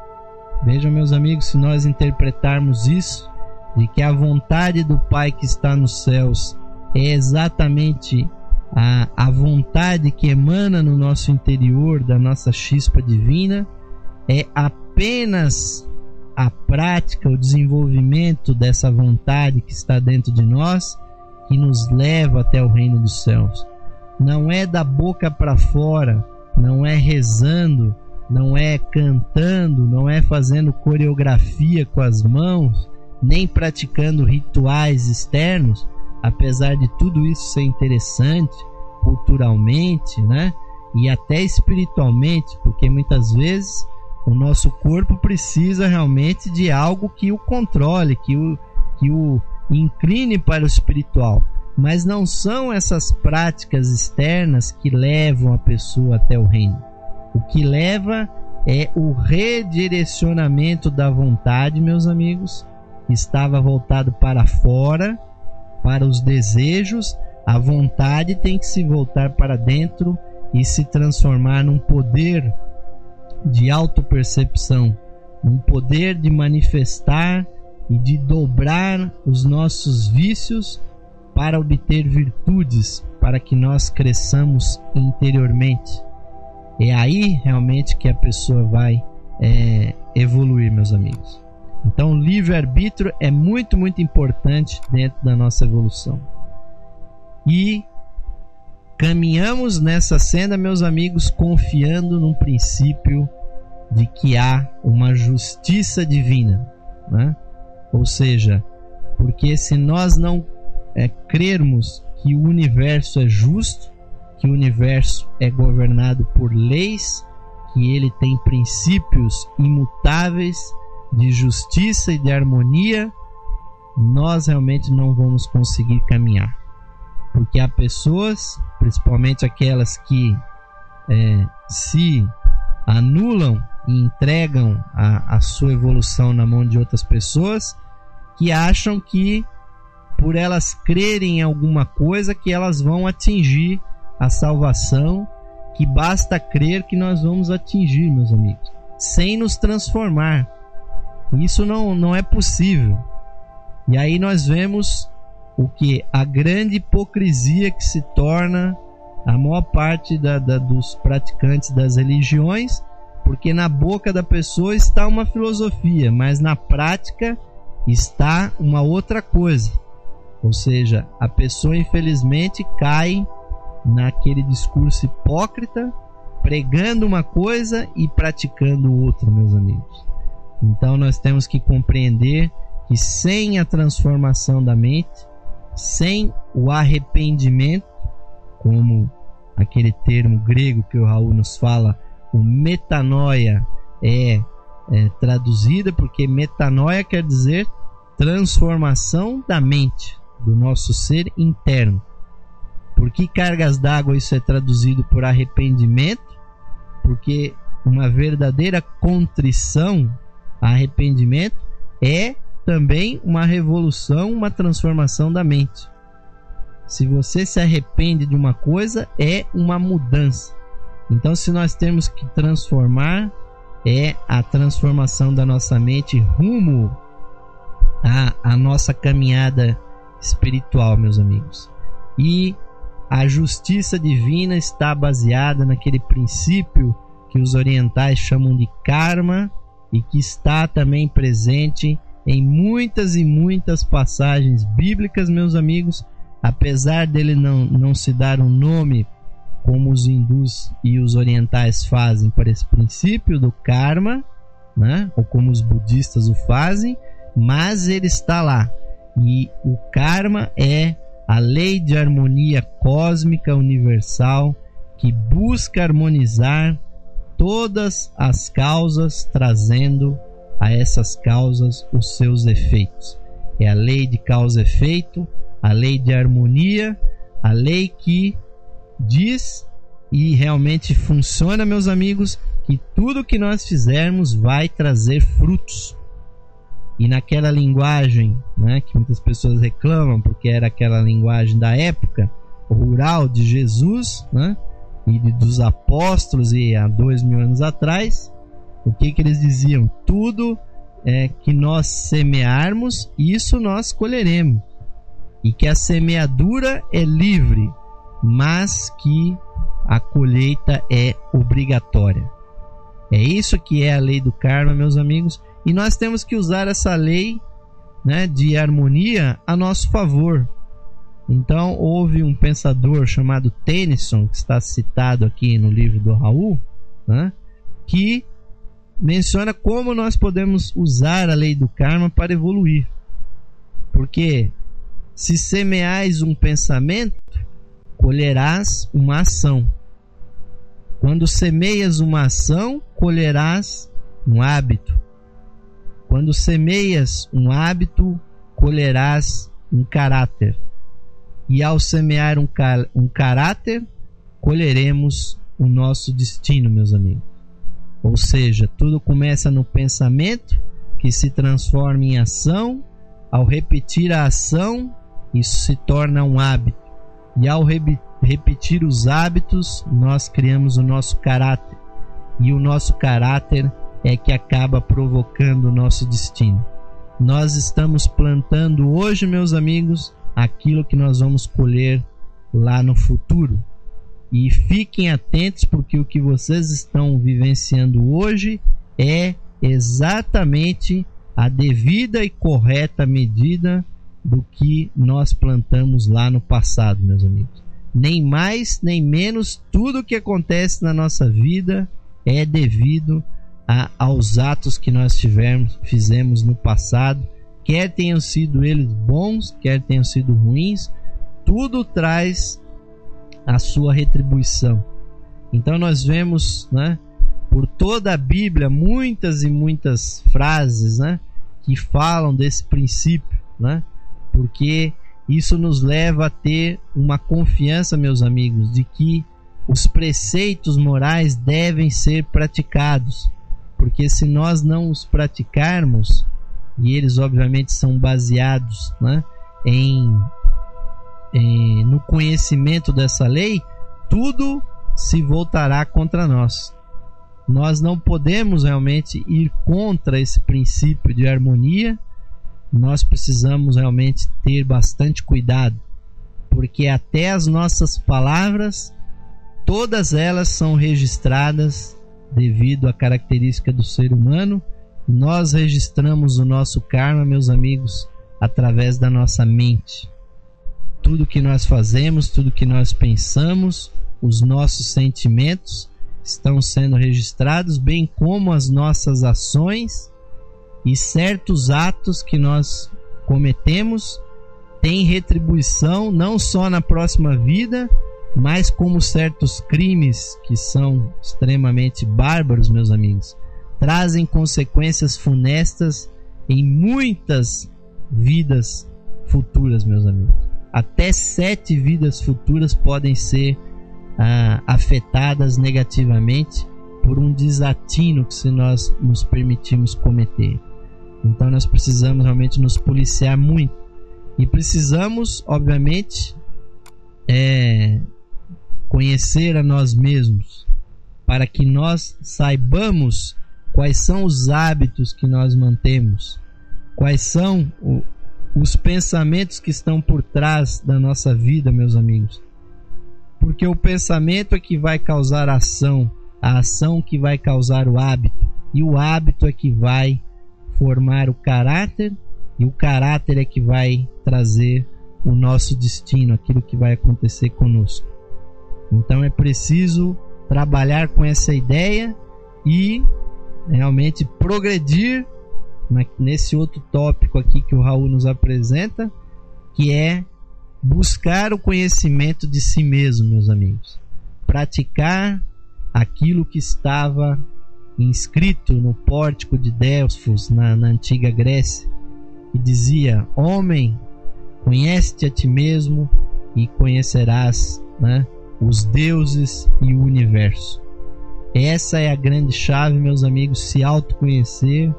Vejam, meus amigos, se nós interpretarmos isso, de que a vontade do Pai que está nos céus é exatamente a, a vontade que emana no nosso interior, da nossa chispa divina, é apenas a prática, o desenvolvimento dessa vontade que está dentro de nós que nos leva até o reino dos céus. Não é da boca para fora, não é rezando, não é cantando, não é fazendo coreografia com as mãos, nem praticando rituais externos, apesar de tudo isso ser interessante culturalmente, né? E até espiritualmente, porque muitas vezes o nosso corpo precisa realmente de algo que o controle, que o, que o incline para o espiritual. Mas não são essas práticas externas que levam a pessoa até o reino. O que leva é o redirecionamento da vontade, meus amigos, que estava voltado para fora, para os desejos. A vontade tem que se voltar para dentro e se transformar num poder de autopercepção, um poder de manifestar e de dobrar os nossos vícios para obter virtudes, para que nós cresçamos interiormente. É aí realmente que a pessoa vai é, evoluir, meus amigos. Então, o livre-arbítrio é muito, muito importante dentro da nossa evolução. E caminhamos nessa senda, meus amigos, confiando num princípio de que há uma justiça divina, né? Ou seja, porque se nós não é, crermos que o universo é justo, que o universo é governado por leis, que ele tem princípios imutáveis de justiça e de harmonia, nós realmente não vamos conseguir caminhar. Porque há pessoas, principalmente aquelas que é, se anulam e entregam a, a sua evolução na mão de outras pessoas, que acham que por elas crerem em alguma coisa que elas vão atingir a salvação, que basta crer que nós vamos atingir, meus amigos, sem nos transformar. Isso não, não é possível. E aí nós vemos o que? A grande hipocrisia que se torna a maior parte da, da, dos praticantes das religiões, porque na boca da pessoa está uma filosofia, mas na prática está uma outra coisa. Ou seja, a pessoa infelizmente cai naquele discurso hipócrita, pregando uma coisa e praticando outra, meus amigos. Então nós temos que compreender que sem a transformação da mente, sem o arrependimento, como aquele termo grego que o Raul nos fala, o metanoia é, é traduzida, porque metanoia quer dizer transformação da mente, do nosso ser interno. Por que cargas d'água isso é traduzido por arrependimento? Porque uma verdadeira contrição, arrependimento, é também uma revolução, uma transformação da mente. Se você se arrepende de uma coisa, é uma mudança. Então, se nós temos que transformar, é a transformação da nossa mente rumo à, à nossa caminhada espiritual, meus amigos. E a justiça divina está baseada naquele princípio que os orientais chamam de karma e que está também presente em muitas e muitas passagens bíblicas, meus amigos. Apesar dele não, não se dar um nome como os hindus e os orientais fazem para esse princípio do karma, né? Ou como os budistas o fazem, mas ele está lá. E o karma é a lei de harmonia cósmica universal que busca harmonizar todas as causas, trazendo a essas causas os seus efeitos. É a lei de causa e efeito, a lei de harmonia, a lei que diz e realmente funciona, meus amigos, que tudo que nós fizermos vai trazer frutos. E naquela linguagem, né, que muitas pessoas reclamam, porque era aquela linguagem da época rural de Jesus, né, e de, dos apóstolos, e há dois mil anos atrás, o que, que eles diziam? Tudo é, que nós semearmos, isso nós colheremos. E que a semeadura é livre, mas que a colheita é obrigatória. É isso que é a lei do karma, meus amigos. E nós temos que usar essa lei, né, de harmonia a nosso favor. Então, houve um pensador chamado Tennyson, que está citado aqui no livro do Raul, né, que menciona como nós podemos usar a lei do karma para evoluir. Porque se semeais um pensamento, colherás uma ação. Quando semeias uma ação, colherás um hábito. Quando semeias um hábito, colherás um caráter. E ao semear um, car- um caráter, colheremos o nosso destino, meus amigos. Ou seja, tudo começa no pensamento, que se transforma em ação. Ao repetir a ação, isso se torna um hábito. E ao re- repetir os hábitos, nós criamos o nosso caráter. E o nosso caráter é que acaba provocando o nosso destino. Nós estamos plantando hoje, meus amigos, aquilo que nós vamos colher lá no futuro. E fiquem atentos, porque o que vocês estão vivenciando hoje é exatamente a devida e correta medida do que nós plantamos lá no passado, meus amigos. Nem mais, nem menos, tudo o que acontece na nossa vida é devido a, aos atos que nós tivemos, fizemos no passado, quer tenham sido eles bons, quer tenham sido ruins, tudo traz a sua retribuição. Então nós vemos, né, por toda a Bíblia, muitas e muitas frases, né, que falam desse princípio, né, porque isso nos leva a ter uma confiança, meus amigos, de que os preceitos morais devem ser praticados. porque se nós não os praticarmos, e eles obviamente são baseados, né, em, em no conhecimento dessa lei, tudo se voltará contra nós. Nós não podemos realmente ir contra esse princípio de harmonia. Nós precisamos realmente ter bastante cuidado, porque até as nossas palavras, todas elas são registradas devido à característica do ser humano. Nós registramos o nosso karma, meus amigos, através da nossa mente. Tudo que nós fazemos, tudo que nós pensamos, os nossos sentimentos estão sendo registrados, bem como as nossas ações, e certos atos que nós cometemos têm retribuição não só na próxima vida, mas como certos crimes que são extremamente bárbaros, meus amigos, trazem consequências funestas em muitas vidas futuras, meus amigos. Até sete vidas futuras podem ser ah, afetadas negativamente por um desatino que se nós nos permitirmos cometer. Então nós precisamos realmente nos policiar muito, e precisamos, obviamente, é, conhecer a nós mesmos, para que nós saibamos quais são os hábitos que nós mantemos, quais são o, os pensamentos que estão por trás da nossa vida, meus amigos. Porque o pensamento é que vai causar a ação, a ação que vai causar o hábito, e o hábito é que vai formar o caráter, e o caráter é que vai trazer o nosso destino, aquilo que vai acontecer conosco. Então é preciso trabalhar com essa ideia e realmente progredir nesse outro tópico aqui que o Raul nos apresenta, que é buscar o conhecimento de si mesmo, meus amigos. Praticar aquilo que estava inscrito no pórtico de Delfos, na, na antiga Grécia, que dizia: homem, conhece-te a ti mesmo e conhecerás, né, os deuses e o universo. Essa é a grande chave, meus amigos, se autoconhecer,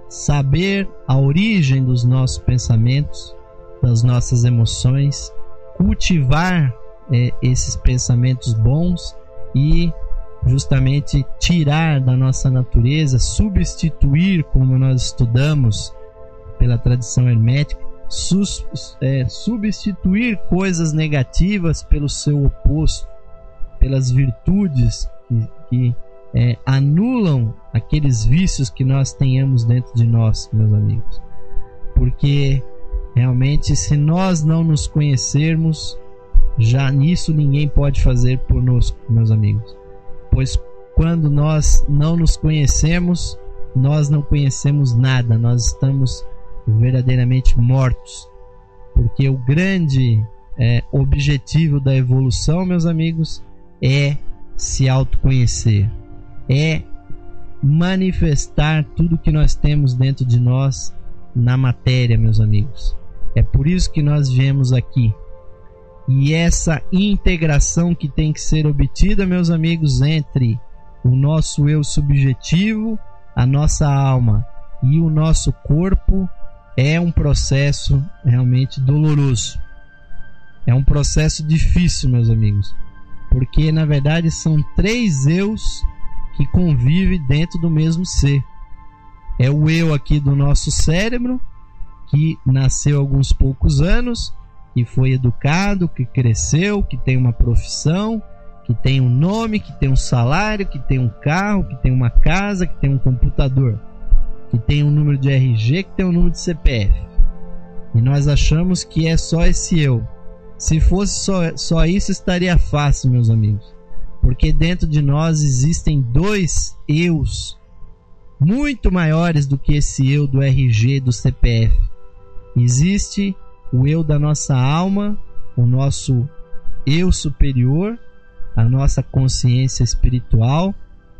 saber a origem dos nossos pensamentos, das nossas emoções, cultivar é, esses pensamentos bons e justamente tirar da nossa natureza, substituir, como nós estudamos pela tradição hermética, sus, é, substituir coisas negativas pelo seu oposto, pelas virtudes que, que é, anulam aqueles vícios que nós tenhamos dentro de nós, meus amigos. Porque realmente, se nós não nos conhecermos, já nisso ninguém pode fazer por nós, meus amigos. Pois quando nós não nos conhecemos, nós não conhecemos nada, nós estamos verdadeiramente mortos. Porque o grande é, objetivo da evolução, meus amigos, é se autoconhecer, é manifestar tudo que nós temos dentro de nós na matéria, meus amigos. É por isso que nós viemos aqui. E essa integração que tem que ser obtida, meus amigos, entre o nosso eu subjetivo, a nossa alma e o nosso corpo, é um processo realmente doloroso. É um processo difícil, meus amigos, porque na verdade são três eus que convivem dentro do mesmo ser. É o eu aqui do nosso cérebro, que nasceu há alguns poucos anos, que foi educado, que cresceu, que tem uma profissão, que tem um nome, que tem um salário, que tem um carro, que tem uma casa, que tem um computador, que tem um número de R G, que tem um número de C P F. E nós achamos que é só esse eu. Se fosse só, só isso, estaria fácil, meus amigos. Porque dentro de nós existem dois eus muito maiores do que esse eu do R G e do C P F. Existe o eu da nossa alma, o nosso eu superior, a nossa consciência espiritual,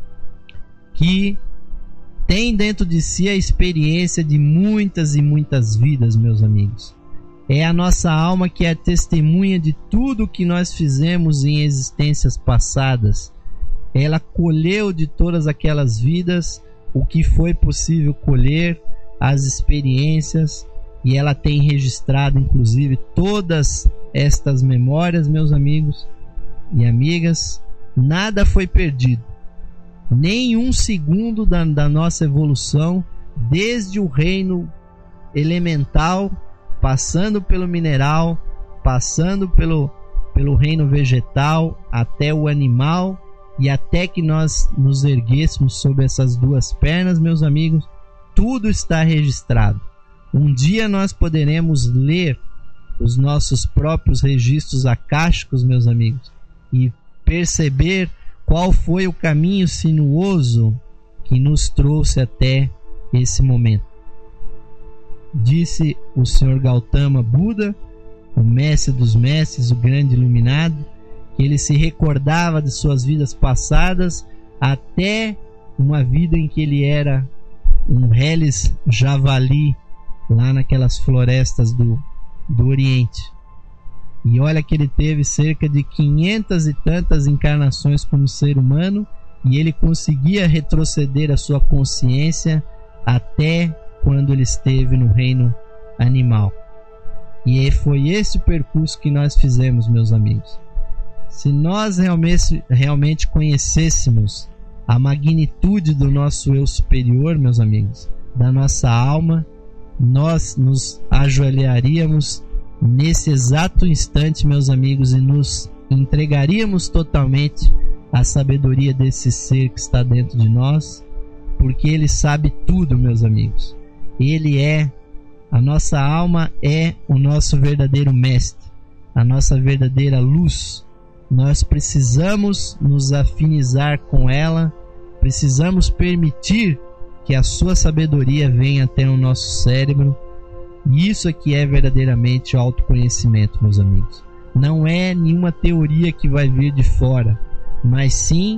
que tem dentro de si a experiência de muitas e muitas vidas, meus amigos. É a nossa alma que é testemunha de tudo que nós fizemos em existências passadas. Ela colheu de todas aquelas vidas o que foi possível colher, as experiências, e ela tem registrado inclusive todas estas memórias, meus amigos e amigas. Nada foi perdido, nem um segundo da, da nossa evolução, desde o reino elemental, passando pelo mineral, passando pelo, pelo reino vegetal, até o animal, e até que nós nos erguêssemos sobre essas duas pernas, meus amigos, tudo está registrado. Um dia nós poderemos ler os nossos próprios registros acásticos, meus amigos, e perceber qual foi o caminho sinuoso que nos trouxe até esse momento. Disse o senhor Gautama Buda, o mestre dos mestres, o grande iluminado, que ele se recordava de suas vidas passadas, até uma vida em que ele era um reles javali lá naquelas florestas do, do Oriente. E olha que ele teve cerca de quinhentas e tantas encarnações como ser humano, e ele conseguia retroceder a sua consciência até quando ele esteve no reino animal. E foi esse o percurso que nós fizemos, meus amigos. Se nós realmente, realmente conhecêssemos a magnitude do nosso eu superior, meus amigos, da nossa alma, nós nos ajoelharíamos nesse exato instante, meus amigos, e nos entregaríamos totalmente à sabedoria desse ser que está dentro de nós, porque ele sabe tudo, meus amigos. Ele é, a nossa alma é o nosso verdadeiro mestre, a nossa verdadeira luz. Nós precisamos nos afinizar com ela, precisamos permitir que a sua sabedoria venha até o nosso cérebro. E isso aqui é verdadeiramente autoconhecimento, meus amigos. Não é nenhuma teoria que vai vir de fora, mas sim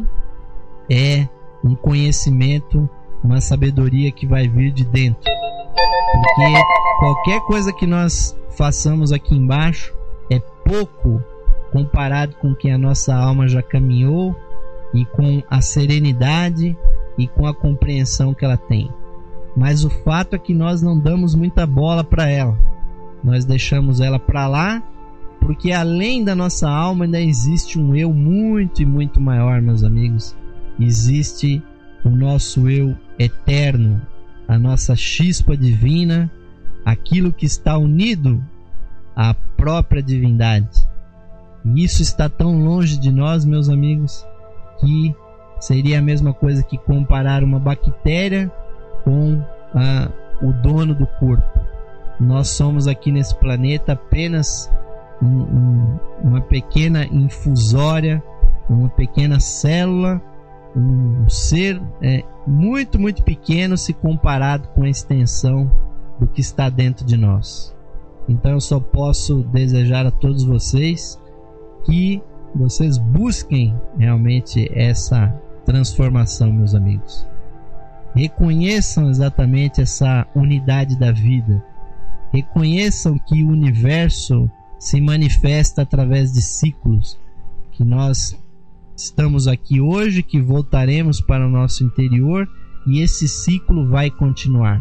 é um conhecimento, uma sabedoria que vai vir de dentro. Porque qualquer coisa que nós façamos aqui embaixo é pouco comparado com o que a nossa alma já caminhou, e com a serenidade e com a compreensão que ela tem. Mas o fato é que nós não damos muita bola para ela. Nós deixamos ela para lá, porque além da nossa alma ainda existe um eu muito e muito maior, meus amigos. Existe o nosso eu eterno, a nossa chispa divina, aquilo que está unido à própria divindade. E isso está tão longe de nós, meus amigos, que seria a mesma coisa que comparar uma bactéria com ah, o dono do corpo. Nós somos aqui nesse planeta apenas um, um, uma pequena infusória, uma pequena célula, um ser é, muito, muito pequeno se comparado com a extensão do que está dentro de nós. Então eu só posso desejar a todos vocês que vocês busquem realmente essa transformação, meus amigos. Reconheçam exatamente essa unidade da vida. Reconheçam que o universo se manifesta através de ciclos, que nós estamos aqui hoje, que voltaremos para o nosso interior, e esse ciclo vai continuar.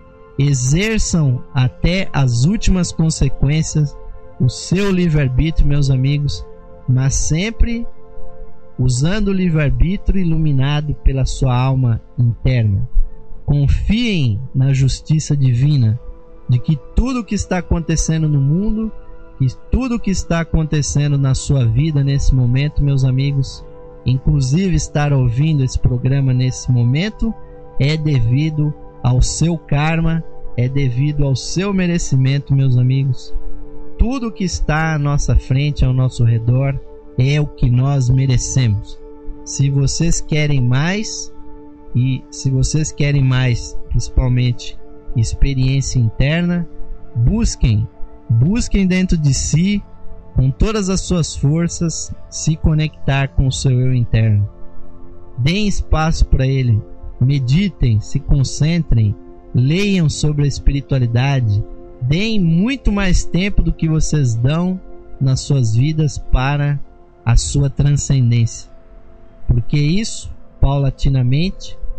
Exerçam até as últimas consequências o seu livre-arbítrio, meus amigos, mas sempre usando o livre-arbítrio iluminado pela sua alma interna. Confiem na justiça divina, de que tudo o que está acontecendo no mundo, e tudo o que está acontecendo na sua vida nesse momento, meus amigos, inclusive estar ouvindo esse programa nesse momento, é devido ao seu karma, é devido ao seu merecimento, meus amigos. Tudo que está à nossa frente, ao nosso redor, é o que nós merecemos. Se vocês querem mais, e se vocês querem mais, principalmente experiência interna, busquem, busquem dentro de si, com todas as suas forças, se conectar com o seu eu interno. Deem espaço para ele, meditem, se concentrem, leiam sobre a espiritualidade, deem muito mais tempo do que vocês dão nas suas vidas para a sua transcendência, porque isso, paulatinamente,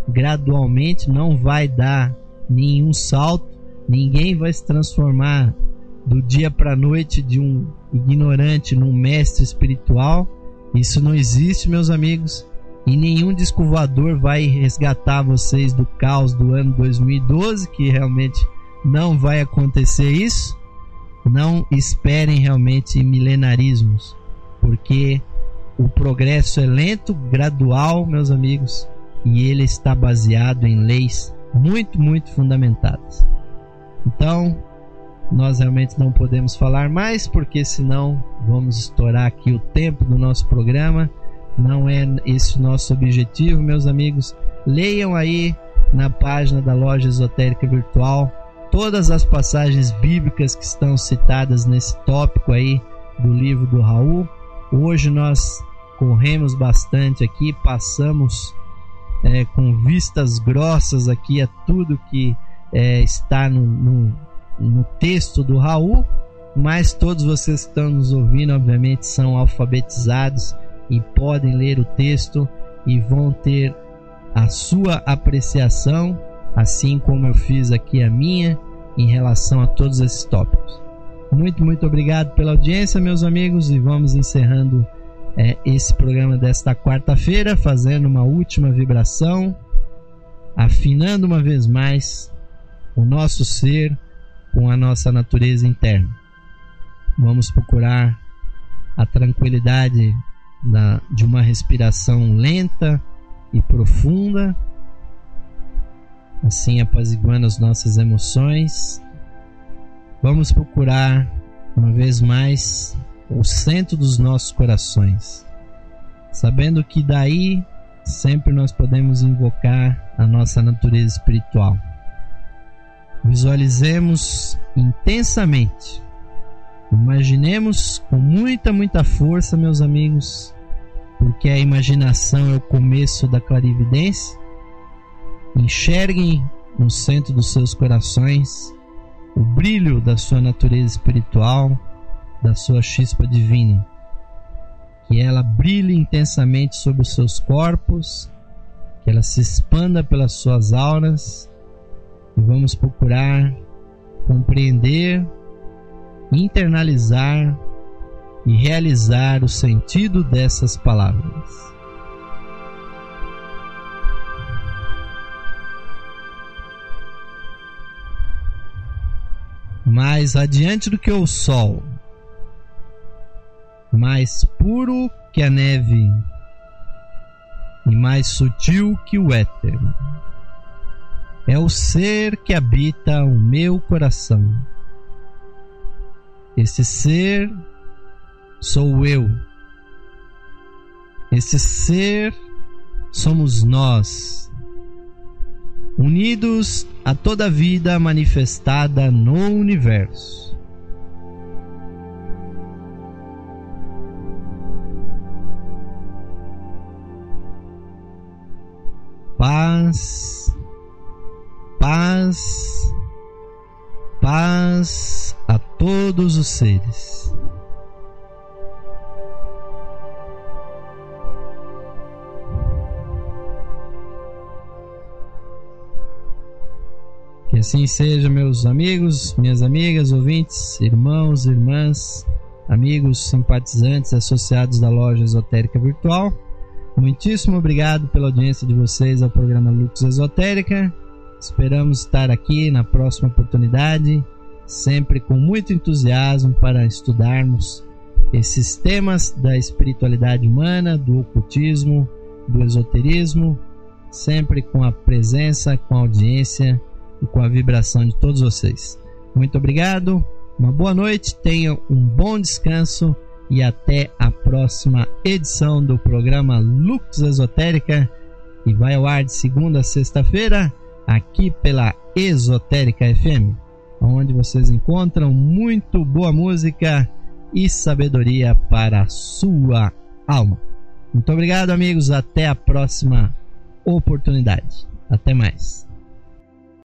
gradualmente, não vai dar nenhum salto, ninguém vai se transformar do dia para a noite de um ignorante num mestre espiritual. Isso não existe, meus amigos, e nenhum disco voador vai resgatar vocês do caos do ano dois mil e doze, que realmente não vai acontecer isso. Não esperem realmente milenarismos, porque o progresso é lento, gradual, meus amigos, e ele está baseado em leis muito, muito fundamentadas. Então, nós realmente não podemos falar mais, porque senão vamos estourar aqui o tempo do nosso programa. Não é esse o nosso objetivo, meus amigos. Leiam aí na página da Loja Esotérica Virtual todas as passagens bíblicas que estão citadas nesse tópico aí do livro do Raul. Hoje nós corremos bastante aqui, passamos é, com vistas grossas aqui a tudo que é, está no, no, no texto do Raul, mas todos vocês que estão nos ouvindo obviamente são alfabetizados e podem ler o texto e vão ter a sua apreciação, assim como eu fiz aqui a minha, em relação a todos esses tópicos. Muito, muito obrigado pela audiência, meus amigos, e vamos encerrando é, esse programa desta quarta-feira, fazendo uma última vibração, afinando uma vez mais o nosso ser com a nossa natureza interna. Vamos procurar a tranquilidade da, de uma respiração lenta e profunda, assim apaziguando as nossas emoções. Vamos procurar uma vez mais o centro dos nossos corações, sabendo que daí sempre nós podemos invocar a nossa natureza espiritual. Visualizemos intensamente, imaginemos com muita, muita força, meus amigos, porque a imaginação é o começo da clarividência. Enxerguem no centro dos seus corações o brilho da sua natureza espiritual, da sua chispa divina, que ela brilhe intensamente sobre os seus corpos, que ela se expanda pelas suas auras, e vamos procurar compreender, internalizar e realizar o sentido dessas palavras. Mais adiante do que o sol, mais puro que a neve e mais sutil que o éter, é o ser que habita o meu coração. Esse ser sou eu. Esse ser somos nós, unidos a toda a vida manifestada no universo. Paz, paz, paz a todos os seres. Que assim seja, meus amigos, minhas amigas, ouvintes, irmãos, irmãs, amigos, simpatizantes, associados da Loja Esotérica Virtual. Muitíssimo obrigado pela audiência de vocês ao programa Lux Esotérica. Esperamos estar aqui na próxima oportunidade, sempre com muito entusiasmo para estudarmos esses temas da espiritualidade humana, do ocultismo, do esoterismo, sempre com a presença, com a audiência e com a vibração de todos vocês. Muito obrigado, uma boa noite, tenham um bom descanso e até a próxima edição do programa Lux Esotérica, que vai ao ar de segunda a sexta-feira aqui pela Esotérica F M, onde vocês encontram muito boa música e sabedoria para a sua alma. Muito obrigado, amigos, até a próxima oportunidade. Até mais.